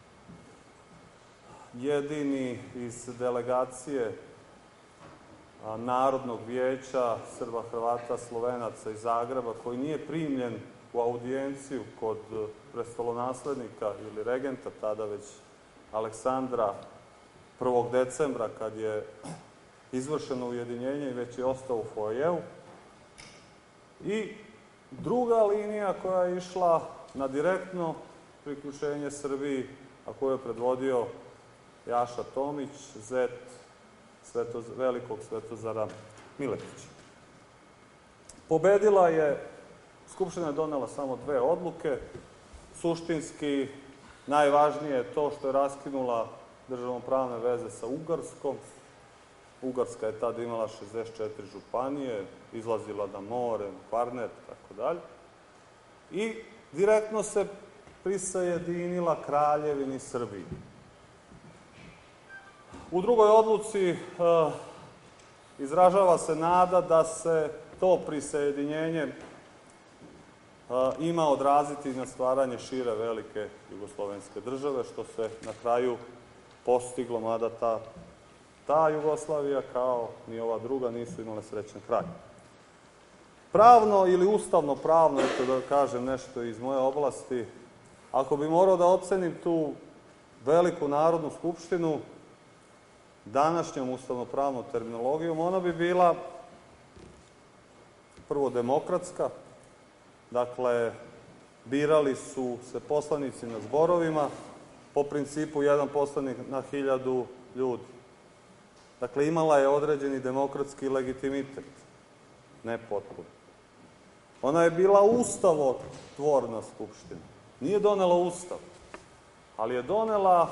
jedini iz delegacije Narodnog vijeća Srba, Hrvata, Slovenaca iz Zagreba, koji nije primljen u audijenciju kod prestolonaslednika ili regenta, tada već Aleksandra, 1. decembra, kad je izvršeno ujedinjenje i već je ostao u foajeu. I druga linija koja je išla na direktno priključenje Srbiji, a koju je predvodio Jaša Tomić, zet velikog Svetozara Miletića. Pobedila je, Skupština je donela samo 2 odluke, suštinski najvažnije je to što je raskinula državnopravne veze sa Ugarskom Ugarska je tada imala 64 županije, izlazila na more, Kvarner, tako dalje. I direktno se prisajedinila Kraljevini Srbiji. U drugoj odluci izražava se nada da se to prisajedinjenje ima odraziti na stvaranje šire velike jugoslovenske države, što se na kraju postiglo, mada ta Jugoslavija, kao ni ova druga, nisu imale srećan kraj. Pravno ili ustavno pravno, eto da kažem nešto iz moje oblasti, ako bi morao da ocenim tu veliku Narodnu skupštinu današnjom ustavno-pravnom terminologijom, ona bi bila prvo demokratska, dakle, birali su se poslanici na zborovima po principu jedan poslanik na 1000 ljudi. Dakle, imala je određeni demokratski legitimitet, ne potpuno. Ona je bila ustavotvorna skupština. Nije donela ustav, ali je donela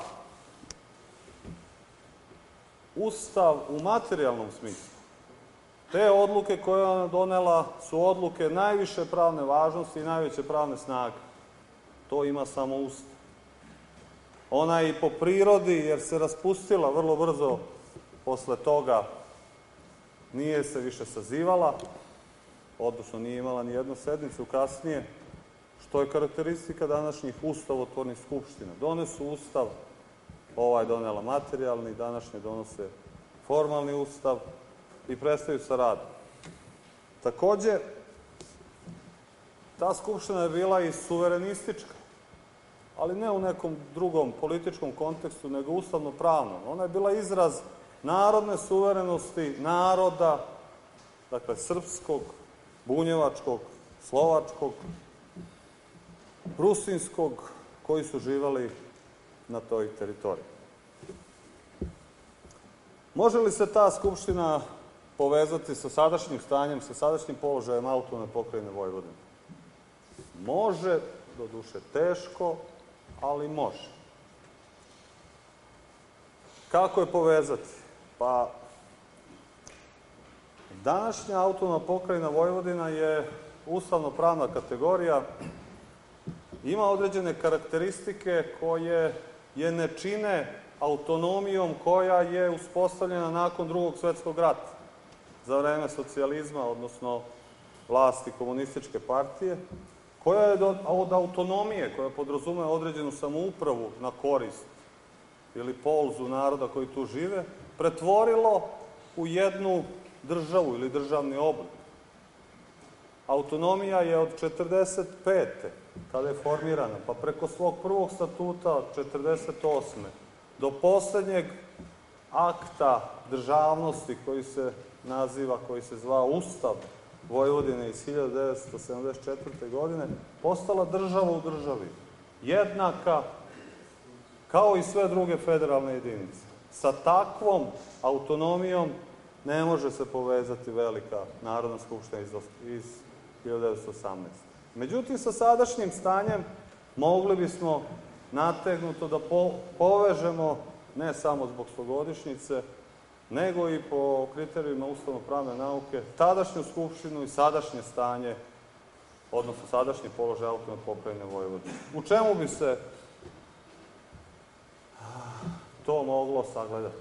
ustav u materijalnom smislu. Te odluke koje je ona donela su odluke najviše pravne važnosti i najveće pravne snage. To ima samo ustav. Ona je i po prirodi, jer se raspustila vrlo brzo posle toga, nije se više sazivala, odnosno nije imala ni jednu sednicu kasnije, što je karakteristika današnjih ustavotvornih skupština. Donesu ustav, ova je donela materijalni, današnje donose formalni ustav i prestaju sa radom. Takođe, ta skupština je bila i suverenistička, ali ne u nekom drugom političkom kontekstu, nego ustavno-pravnom. Ona je bila izraz narodne suverenosti naroda, dakle srpskog, bunjevačkog, slovačkog, rusinskog, koji su živali na toj teritoriji. Može li se ta skupština povezati sa sadašnjim stanjem, sa sadašnjim položajem autonomne pokrajine Vojvodine? Može, doduše teško, ali može. Kako je povezati? Pa, današnja autonomna pokrajina Vojvodina je ustavno-pravna kategorija, ima određene karakteristike koje je ne čine autonomijom koja je uspostavljena nakon Drugog svetskog rata, za vreme socijalizma, odnosno vlasti komunističke partije, koja je od autonomije, koja podrazume određenu samoupravu na korist ili polzu naroda koji tu žive, pretvorilo u jednu državu ili državni oblik. Autonomija je od 1945. kada je formirana, pa preko svog prvog statuta od 1948. do poslednjeg akta državnosti koji se naziva, koji se zvao Ustav Vojvodine iz 1974. godine, postala država u državi, jednaka kao i sve druge federalne jedinice. Sa takvom autonomijom ne može se povezati velika Narodna skupština iz 1918. Međutim, sa sadašnjim stanjem mogli bismo nategnuto da povežemo, ne samo zbog stogodišnjice, nego i po kriterijima ustavno-pravne nauke, tadašnju skupštinu i sadašnje stanje, odnosno sadašnji položaj autonomne pokrajine Vojvodine. U čemu bi se to moglo sagledati?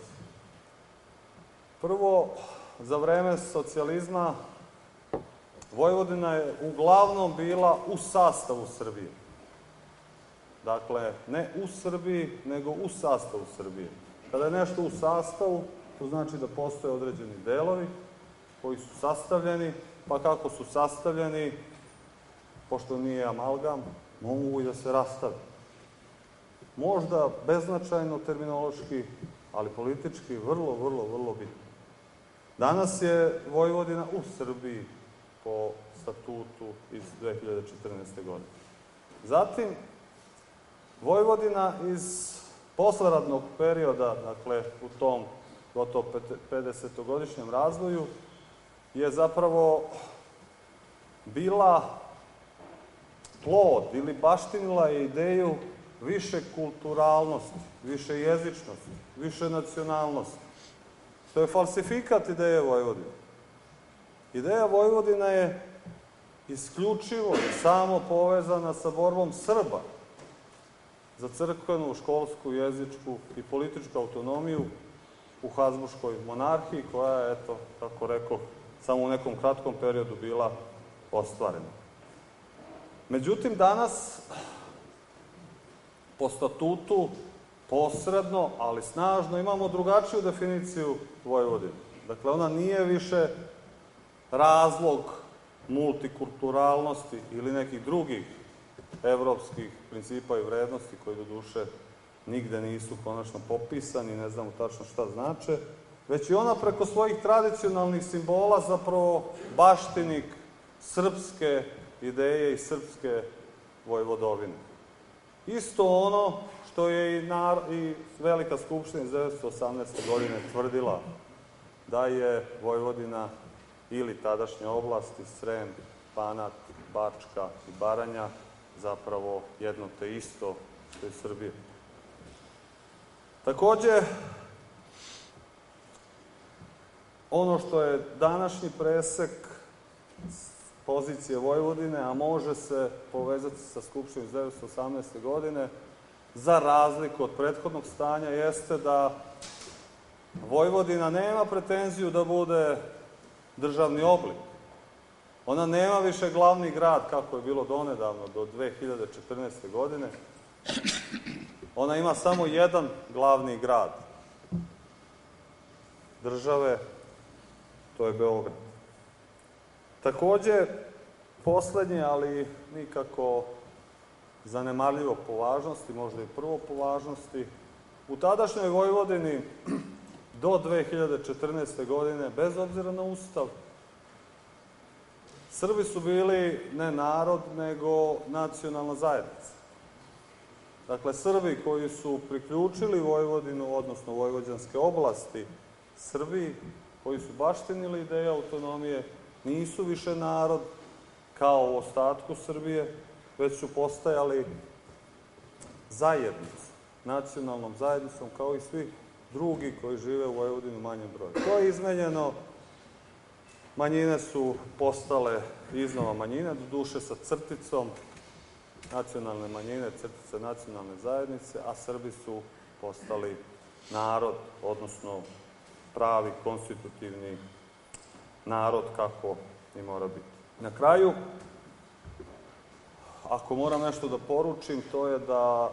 Prvo, za vreme socijalizma Vojvodina je uglavnom bila u sastavu Srbije. Dakle, ne u Srbiji, nego u sastavu Srbije. Kada je nešto u sastavu, to znači da postoje određeni delovi koji su sastavljeni, pa kako su sastavljeni, pošto nije amalgam, mogu i da se rastave. Možda beznačajno terminološki, ali politički vrlo bitno. Danas je Vojvodina u Srbiji po statutu iz 2014. godine. Zatim, Vojvodina iz posleratnog perioda, dakle u tom gotovo 50-godišnjem razvoju, je zapravo bila plod ili baštinila je ideju više kulturalnosti, više jezičnosti, više nacionalnosti. što je falsifikat ideje Vojvodine. Ideja Vojvodina je isključivo i samo povezana sa borbom Srba za crkvenu, školsku, jezičku i političku autonomiju u Habsburškoj monarhiji, koja je, eto, kako rekao, samo u nekom kratkom periodu bila ostvarena. Međutim, danas, po statutu, posredno, ali snažno, imamo drugačiju definiciju Vojvodine. Dakle, ona nije više razlog multikulturalnosti ili nekih drugih evropskih principa i vrednosti koji, doduše, nigde nisu konačno popisani, ne znamo tačno šta znače, već i ona preko svojih tradicionalnih simbola zapravo baštinik srpske ideje i srpske vojvodovine. Isto ono što je i Velika skupština iz 1918. godine tvrdila da je Vojvodina ili tadašnje oblasti Srem, Banat, Bačka i Baranja zapravo jedno te isto što je Srbija. Takođe, ono što je današnji presek pozicije Vojvodine, a može se povezati sa Skupštinom iz 1918. godine, za razliku od prethodnog stanja, jeste da Vojvodina nema pretenziju da bude državni oblik. Ona nema više glavni grad, kako je bilo donedavno, do 2014. godine. Ona ima samo jedan glavni grad države, to je Beograd. Takođe, poslednje, ali nikako zanemarljivo po važnosti, možda i prvo po važnosti, u tadašnjoj Vojvodini do 2014. godine, bez obzira na Ustav, Srbi su bili ne narod, nego nacionalna zajednica. Dakle, Srbi koji su priključili Vojvodinu, odnosno vojvođanske oblasti Srbiji, koji su baštinili ideje autonomije, nisu više narod kao u ostatku Srbije, već su postajali zajednicu, nacionalnom zajednicom, kao i svi drugi koji žive u Vojvodini u manjem broju. To je izmenjeno, manjine su postale iznova manjine, doduše sa crticom nacionalne manjine, crtice nacionalne zajednice, a Srbi su postali narod, odnosno pravi, konstitutivni narod kako i mora biti. Na kraju, ako moram nešto da poručim, to je da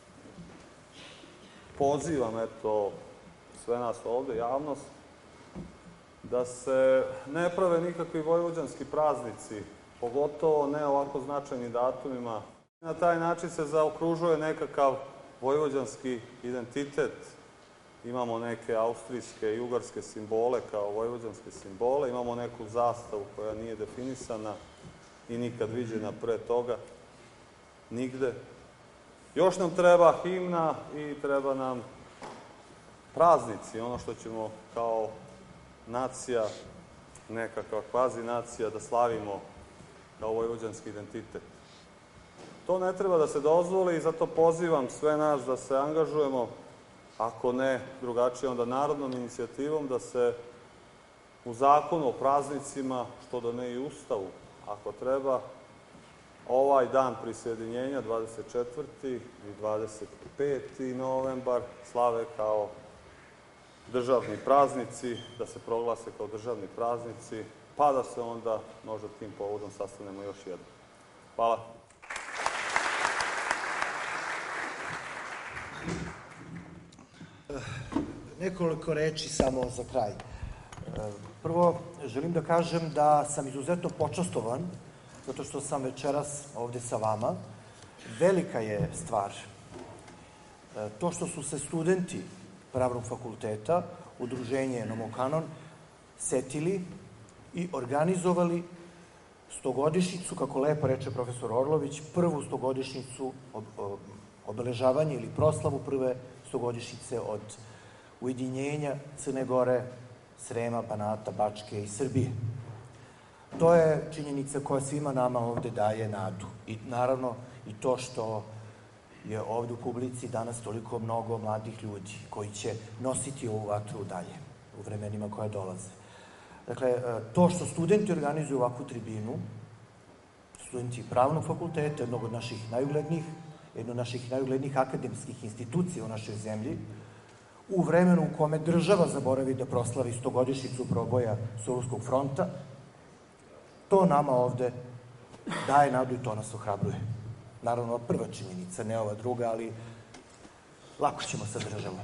pozivam, eto, sve nas ovde, javnost, da se ne prave nikakvi vojvođanski praznici, pogotovo ne ovako značajnim datumima. Na taj način se zaokružuje nekakav vojvođanski identitet. Imamo neke austrijske i ugarske simbole kao vojvođanske simbole, imamo neku zastavu koja nije definisana i nikad viđena pre toga, nigde. Još nam treba himna i treba nam praznici, ono što ćemo kao nacija, nekakva kvazi nacija, da slavimo kao vojvođanski identitet. To ne treba da se dozvoli i zato pozivam sve nas da se angažujemo, ako ne drugačije, onda narodnom inicijativom, da se u zakonu o praznicima, što da ne i Ustavu, ako treba, ovaj dan prisjedinjenja, 24. i 25. novembar, slave kao državni praznici, da se proglase kao državni praznici, pa da se onda možda tim povodom sastanemo još jednom. Hvala. Nekoliko reči samo za kraj. Prvo, želim da kažem da sam izuzetno počastovan, zato što sam večeras ovde sa vama. Velika je stvar to što su se studenti Pravnog fakulteta, udruženje Nomokanon, setili i organizovali stogodišnjicu, kako lepo reče profesor Orlović, prvu stogodišnjicu obeležavanja ili proslavu prve stogodišnjice od ujedinjenja Crne Gore, Srema, Banata, Bačke i Srbije. To je činjenica koja svima nama ovde daje nadu. I naravno i to što je ovde u publici danas toliko mnogo mladih ljudi koji će nositi ovu vatru dalje. u vremenima koja dolaze. Dakle, to što studenti organizuju ovakvu tribinu, studenti Pravnog fakulteta, jednog od naših najuglednijih akademskih institucija u našoj zemlji, u vremenu u kome država zaboravi da proslavi 100-godišnjicu proboja Solunskog fronta, to nama ovde daje nadu i to nas ohrabruje. Naravno, ova prva činjenica, ne ova druga, ali lako ćemo sa državom.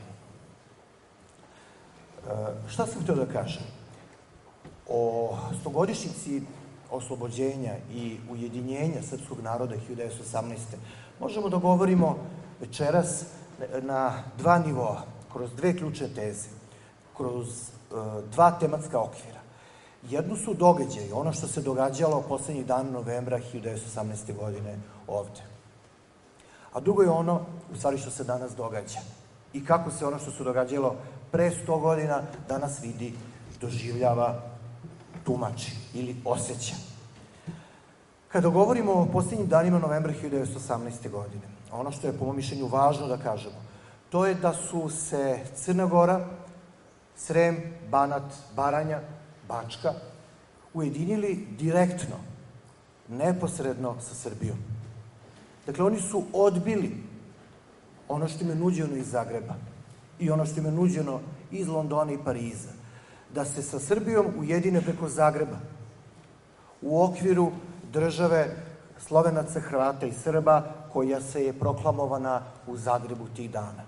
Šta sam htio da kažem? O 100-godišnjici oslobođenja i ujedinjenja srpskog naroda 1918. možemo da govorimo večeras na dva nivoa, kroz dve ključne teze, kroz dva tematska okvira. Jedno su događaji, ono što se događalo poslednjih dana novembra 1918. godine ovde. A drugo je ono, u stvari, što se danas događa. I kako se ono što se događalo pre 100 godina danas vidi, doživljava, tumači ili osjeća. Kada govorimo o poslednjim danima novembra 1918. godine, ono što je po mom mišljenju važno da kažemo, to je da su se Crna Gora, Srem, Banat, Baranja, Bačka ujedinili direktno, neposredno sa Srbijom. Dakle, oni su odbili ono što im je nuđeno iz Zagreba i ono što im je nuđeno iz Londona i Pariza, da se sa Srbijom ujedine preko Zagreba u okviru države Slovenaca, Hrvata i Srba, koja se je proklamovana u Zagrebu tih dana.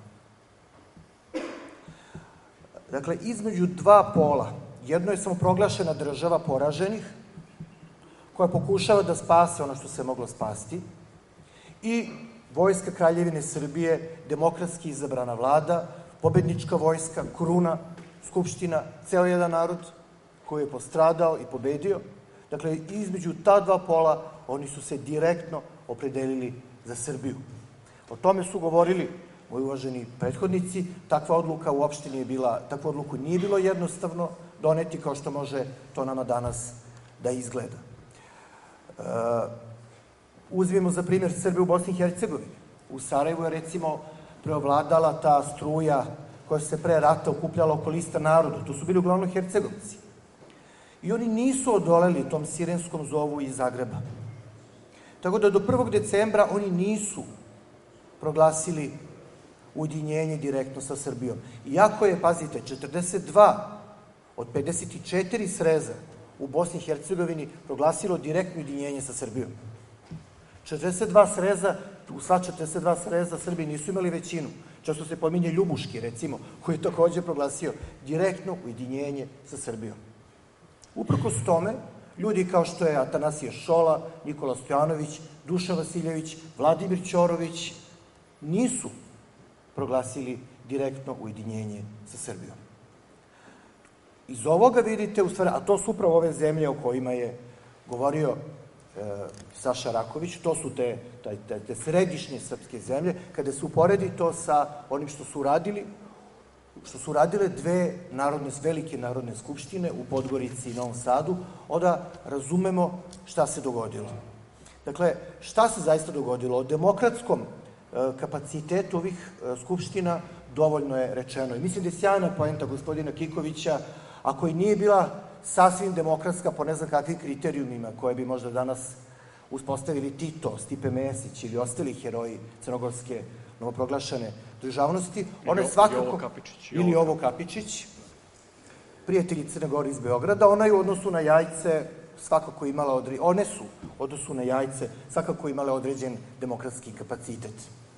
Dakle, između dva pola, jedno je samoproglašena država poraženih, koja pokušava da spase ono što se moglo spasti, i Vojska Kraljevine Srbije, demokratski izabrana vlada, pobednička vojska, kruna, skupština, ceo jedan narod koji je postradao i pobedio. Dakle, između ta dva pola oni su se direktno opredelili za Srbiju. O tome su govorili moji uvaženi prethodnici. Takva odluka uopšte nije bila, takvu odluku nije bilo jednostavno doneti kao što može to nama danas da izgleda. Uzmimo za primjer Srbije u Bosni i Hercegovini. U Sarajevu je, recimo, preovladala ta struja koja se pre rata okupljala oko lista naroda. To su bili uglavnom Hercegovci. I oni nisu odoleli tom sirenskom zovu iz Zagreba. Tako da do 1. decembra oni nisu proglasili ujedinjenje direktno sa Srbijom. Iako je, pazite, 42 od 54 sreza u Bosni i Hercegovini proglasilo direktno ujedinjenje sa Srbijom. 42 sreza, u sva 42 sreza Srbi nisu imali većinu. Često se pominje Ljubuški, recimo, koji je takođe proglasio direktno ujedinjenje sa Srbijom. Uprkos tome, ljudi kao što je Atanasije Šola, Nikola Stojanović, Dušan Vasiljević, Vladimir Ćorović, nisu proglasili direktno ujedinjenje sa Srbijom. Iz ovoga vidite, u stvari, a to su upravo ove zemlje o kojima je govorio Saša Raković, to su te središnje srpske zemlje, kada se uporedi to sa onim što su radile dve velike narodne skupštine u Podgorici i Novom Sadu, onda razumemo šta se dogodilo. Dakle, šta se zaista dogodilo? O demokratskom kapacitetu ovih skupština dovoljno je rečeno. I mislim da je sjajna poenta gospodina Kikovića, ako i nije bila sasvim demokratska po ne znam kakvim kriterijumima koje bi možda danas uspostavili Tito, Stipe Mesić ili ostali heroji crnogorske novoproglašene državnosti, ona je svakako, ili Jovo Kapičić, prijatelji Crne Gore iz Beograda, ona je u odnosu na Jajce svakako imala one su u odnosu na Jajce svakako imale određen demokratski kapacitet.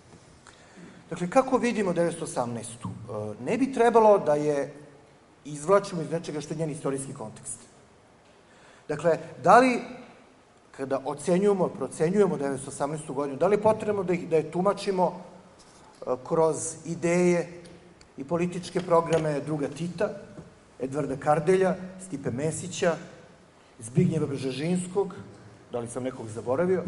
Dakle, kako vidimo 1918. Ne bi trebalo da je izvlačimo iz nečega što je njen istorijski kontekst. Dakle, da li, kada procenjujemo 1918. godinu, da li je potrebno da je tumačimo kroz ideje i političke programe druga Tita, Edvarda Kardelja, Stipe Mesića, Zbignjeva Bržežinskog, da li sam nekog zaboravio,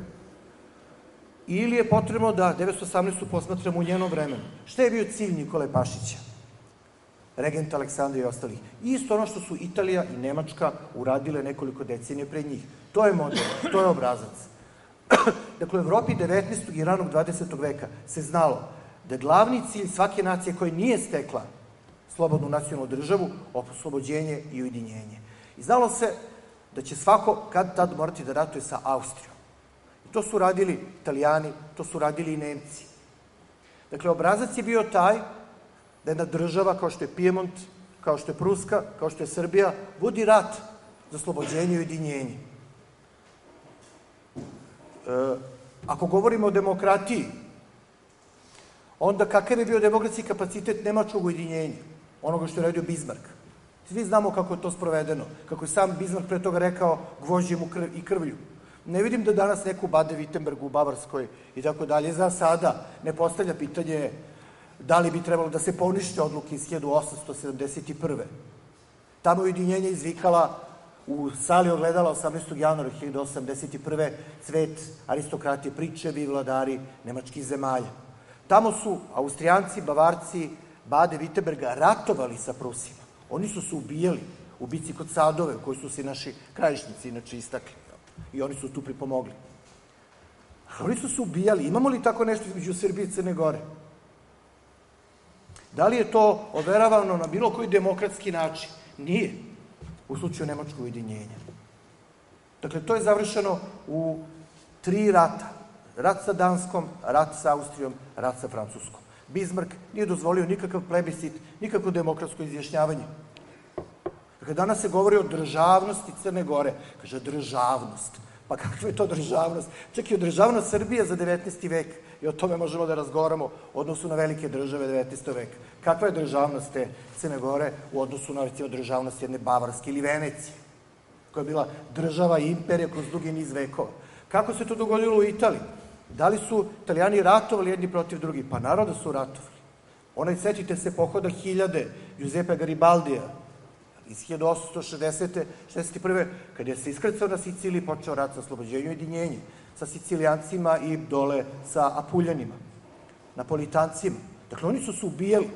ili je potrebno da 1918. posmatramo u njenom vremenu. Šta je bio cilj Nikole Pašića, regenta Aleksandra i ostalih? Isto ono što su Italija i Nemačka uradile nekoliko decenija pre njih. To je model, to je obrazac. Dakle, u Evropi 19. i ranog 20. veka se znalo da glavni cilj svake nacije koja nije stekla slobodnu nacionalnu državu, oslobođenje i ujedinjenje. I znalo se da će svako kad tad morati da ratuje sa Austrijom. I to su radili Italijani, to su radili i Nemci. Dakle, obrazac je bio taj da jedna država kao što je Pijemont, kao što je Pruska, kao što je Srbija, vodi rat za oslobođenje i ujedinjenje. Ako govorimo o demokratiji, onda kakav je bio demokratski kapacitet nemačkog ujedinjenja, onoga što je radio Bismarck. Svi znamo kako je to sprovedeno, kako je sam Bismarck pre toga rekao gvožđem i krvlju. Ne vidim da danas neko u Baden-Württembergu, u Bavarskoj i tako dalje, za sada ne postavlja pitanje da li bi trebalo da se ponište odluke iz 1871. Tamo ujedinjenje izvikala u sali ogledala 18. januara 1881. cvet aristokratije, pričevi i vladari nemačkih zemalja. Tamo su Austrijanci, Bavarci, Baden-Württemberga ratovali sa Prusima. Oni su se ubijali u bici kod Sadove, koji su se naši krajišnici inače istakli. I oni su tu pripomogli. Oni su se ubijali. Imamo li tako nešto između Srbije i Crne Gore? Da li je to overavano na bilo koji demokratski način? Nije. U slučaju nemačkog ujedinjenja. Dakle, to je završeno u 3 rata. Rat sa Danskom, rat sa Austrijom, rat sa Francuskom. Bismarck nije dozvolio nikakav plebiscit, nikakvo demokratsko izjašnjavanje. Dakle, danas se govori o državnosti Crne Gore. Kaže, državnost. Pa kakva je to državnost? Čak i o državnost Srbije za 19. vek. I o tome možemo da razgovaramo u odnosu na velike države 19. veka. Kakva je državnost te Crne Gore u odnosu na, recimo, državnost jedne Bavarske ili Venecije, koja je bila država i imperija kroz dugi niz vekova. Kako se to dogodilo u Italiji? Da li su Italijani ratovali jedni protiv drugih? Pa naravno da su ratovali. Setite se pohoda 1000 Giuseppe Garibaldija iz 1860. 61. kad je se iskrcao na Siciliji, počeo rat sa oslobođenjem i ujedinjenjem, sa Sicilijancima i dole sa Apuljanima, Napolitancima. Dakle, oni su se ubijali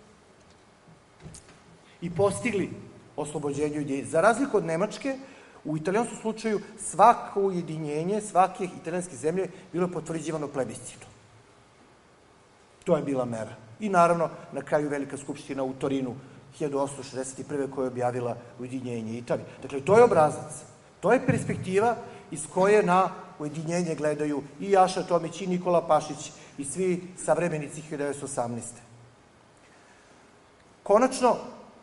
i postigli oslobođenje i ujedinjenje. Za razliku od Nemačke, u italijanskom slučaju svako ujedinjenje, svake italijanske zemlje bilo je potvrđivano plebiscitom. To je bila mera. I naravno, na kraju Velika skupština u Torinu 1861. koja je objavila ujedinjenje Italije. Dakle, to je obrazac. To je perspektiva iz koje na ujedinjenje gledaju i Jaša Tomić, i Nikola Pašić, i svi savremenici 1918. Konačno,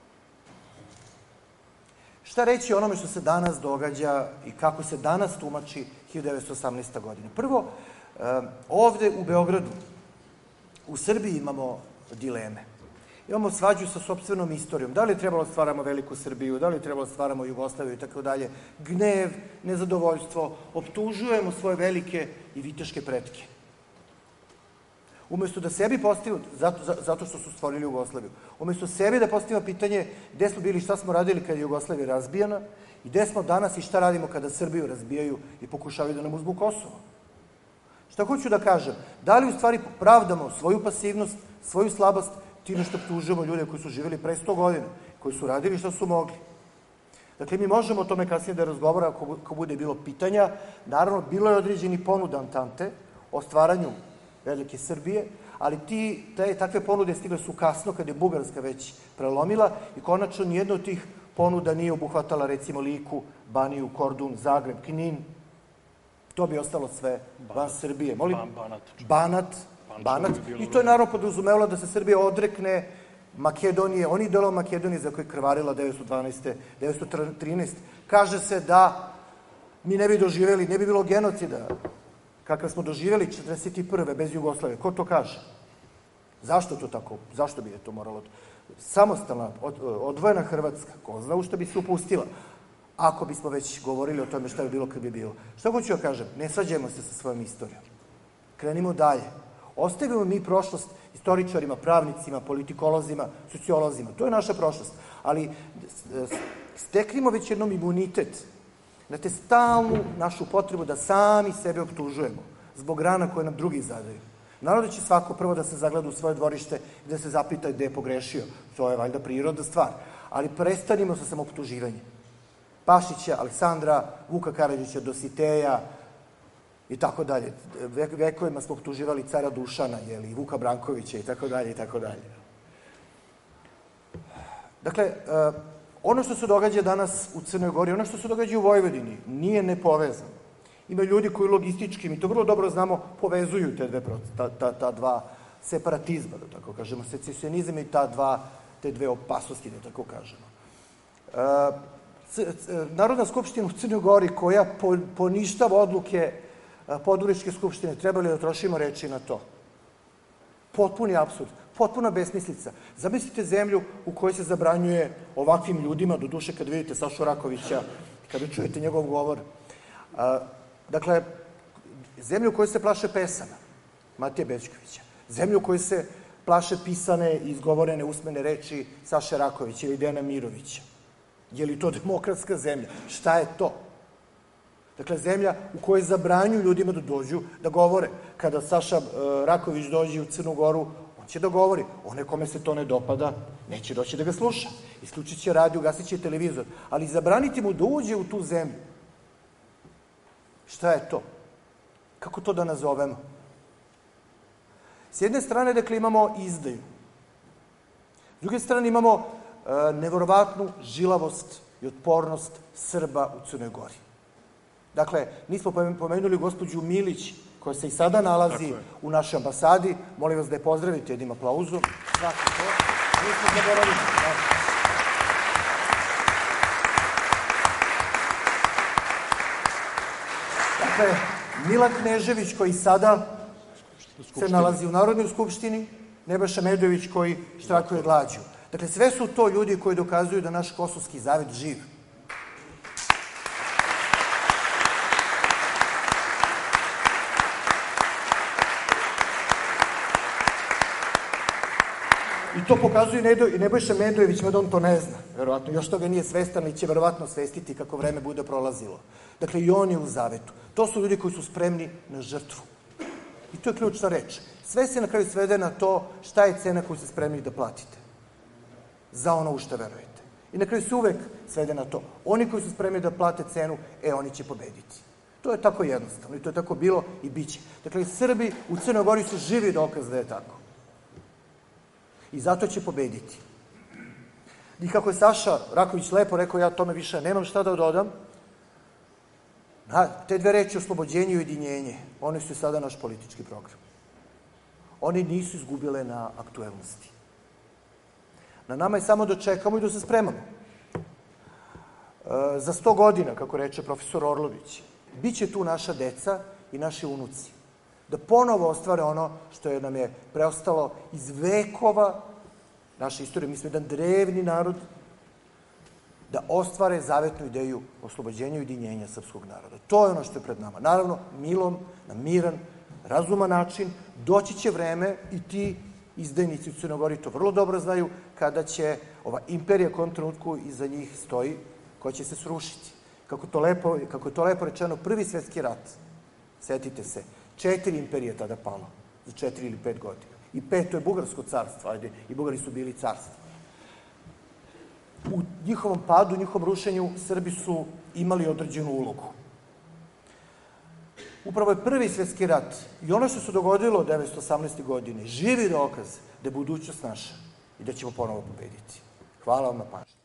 šta reći o onome što se danas događa i kako se danas tumači 1918. godina? Prvo, ovde u Beogradu, u Srbiji imamo dileme. Imamo svađu sa sopstvenom istorijom. Da li je trebalo stvaramo Veliku Srbiju, da li je trebalo stvaramo Jugoslaviju i tako dalje. Gnev, nezadovoljstvo, optužujemo svoje velike i viteške pretke. Umesto da sebi postavimo, zato što su stvorili Jugoslaviju, umesto sebi da postavimo pitanje gde smo bili, šta smo radili kada je Jugoslavija razbijana i gde smo danas i šta radimo kada Srbiju razbijaju i pokušavaju da nam uzmu Kosovo. Šta hoću da kažem? Da li u stvari pravdamo svoju pasivnost, svoju slabost, time što optužujemo ljude koji su živjeli pre 100 godina, koji su radili što su mogli. Dakle, mi možemo o tome kasnije da razgovaramo ako bude bilo pitanja. Naravno, bilo je određeni ponuda Antante o stvaranju Velike Srbije, ali takve ponude stigle su kasno, kada je Bugarska već prelomila i konačno nijedna od tih ponuda nije obuhvatala, recimo, Liku, Baniju, Kordun, Zagreb, Knin. To bi ostalo sve van Srbije. Banat. I to je naravno podrazumevalo da se Srbija odrekne Makedonije, onih delova Makedonije za koje je krvarila 1912. 1913. Kaže se da mi ne bi doživjeli, ne bi bilo genocida kakav smo doživjeli 1941. bez Jugoslavije. Ko to kaže? Zašto to tako? Zašto bi je to moralo? Samostalna, odvojena Hrvatska, ko zna u što bi se upustila, ako bismo već govorili o tome šta bi bilo kad bi bilo. Šta hoću da kažem? Ne svađajmo se sa svojom istorijom. Krenimo dalje. Ostavimo mi prošlost istoričarima, pravnicima, politikolozima, sociolozima. To je naša prošlost. Ali steknimo već jednom imunitet na te stalnu našu potrebu da sami sebe optužujemo zbog rana koje nam drugi zadaju. Naravno da će svako prvo da se zagleda u svoje dvorište i da se zapita gde je pogrešio. To je valjda prirodna stvar. Ali prestanimo sa samooptuživanjem. Pašića, Aleksandra, Vuka Karadžića, Dositeja i tako dalje. Vekovima smo optuživali cara Dušana, Vuka Brankovića i tako dalje i tako dalje. Dakle, ono što se događa danas u Crnoj Gori, ono što se događa u Vojvodini, nije nepovezano. Ima ljudi koji logistički, mi to vrlo dobro znamo, povezuju ta dva separatizma, da tako kažemo, secesionizam i te dve opasnosti, da tako kažemo. Narodna skupština u Crnoj Gori koja poništava odluke Podgoričke skupštine, trebali da trošimo reči na to. Potpuni apsurd, potpuna besmislica. Zamislite zemlju u kojoj se zabranjuje ovakvim ljudima, do duše kad vidite Sašu Rakovića, kada čujete njegov govor. Dakle, zemlju u kojoj se plaše pesama, Matije Bećkovića, zemlju u kojoj se plaše pisane i izgovorene usmene reči Saše Rakovića ili Dejana Mirovića. Je li to demokratska zemlja? Šta je to? Dakle, zemlja u kojoj zabranjuju ljudima da dođu da govore. Kada Saša Raković dođe u Crnu Goru, on će da govori. One kome se to ne dopada, neće doći da ga sluša. Isključit će radio, gasit će televizor. Ali zabraniti mu da uđe u tu zemlju. Šta je to? Kako to da nazovemo? S jedne strane, dakle, imamo izdaju. S druge strane, imamo neverovatnu žilavost i otpornost Srba u Crnoj Gori. Dakle, nismo pomenuli gospođu Milić, koja se i sada nalazi u našoj ambasadi. Molim vas da je pozdravite jednim aplauzom. Svakako, nismo zaboravili. Dakle, Mila Knežević, koji sada se nalazi u Narodnoj skupštini, Nebojša Medojević, koji štrakuje glađu. Dakle, sve su to ljudi koji dokazuju da naš Kosovski zavet živ. I to pokazuje i Nebojša Medojević, mada on to ne zna, verovatno. Još toga nije svestan, ali će verovatno svestiti kako vreme bude prolazilo. Dakle, i on je u zavetu. To su ljudi koji su spremni na žrtvu. I to je ključna reč. Sve se na kraju svede na to šta je cena koju ste spremni da platite za ono u što verujete. I na kraju se uvek svede na to. Oni koji su spremni da plate cenu, oni će pobediti. To je tako jednostavno i to je tako bilo i bit će. Dakle, Srbi u Crnoj Gori su živi dokaz da je tako. I zato će pobediti. I kako je Saša Raković lepo rekao, ja tome više nemam šta da dodam, te dve reči, oslobođenje i ujedinjenje, one su sada naš politički program. One nisu izgubile na aktuelnosti. Na nama je samo da čekamo i da se spremamo. Za 100 godina, kako reče profesor Orlović, bit će tu naša deca i naši unuci. Da ponovo ostvare ono što nam je preostalo iz vekova naše istorije. Mi smo jedan drevni narod, da ostvare zavetnu ideju oslobođenja i ujedinjenja srpskog naroda. To je ono što je pred nama. Naravno, milom, na miran, razuman način, doći će vreme i ti izdajnici u Crnoj Gori to vrlo dobro znaju, kada će ova imperija koja u ovom trenutku iza njih stoji, koja će se srušiti. Kako je to lepo rečeno, Prvi svetski rat, setite se, 4 imperije tada palo, za 4 ili 5 godina. I 5. je Bugarsko carstvo, ajde, i Bugari su bili carstvo. U njihovom padu, u njihovom rušenju, Srbi su imali određenu ulogu. Upravo je Prvi svetski rat i ono što se dogodilo 1918. godine živi dokaz da je budućnost naša i da ćemo ponovo pobediti. Hvala vam na pažnju.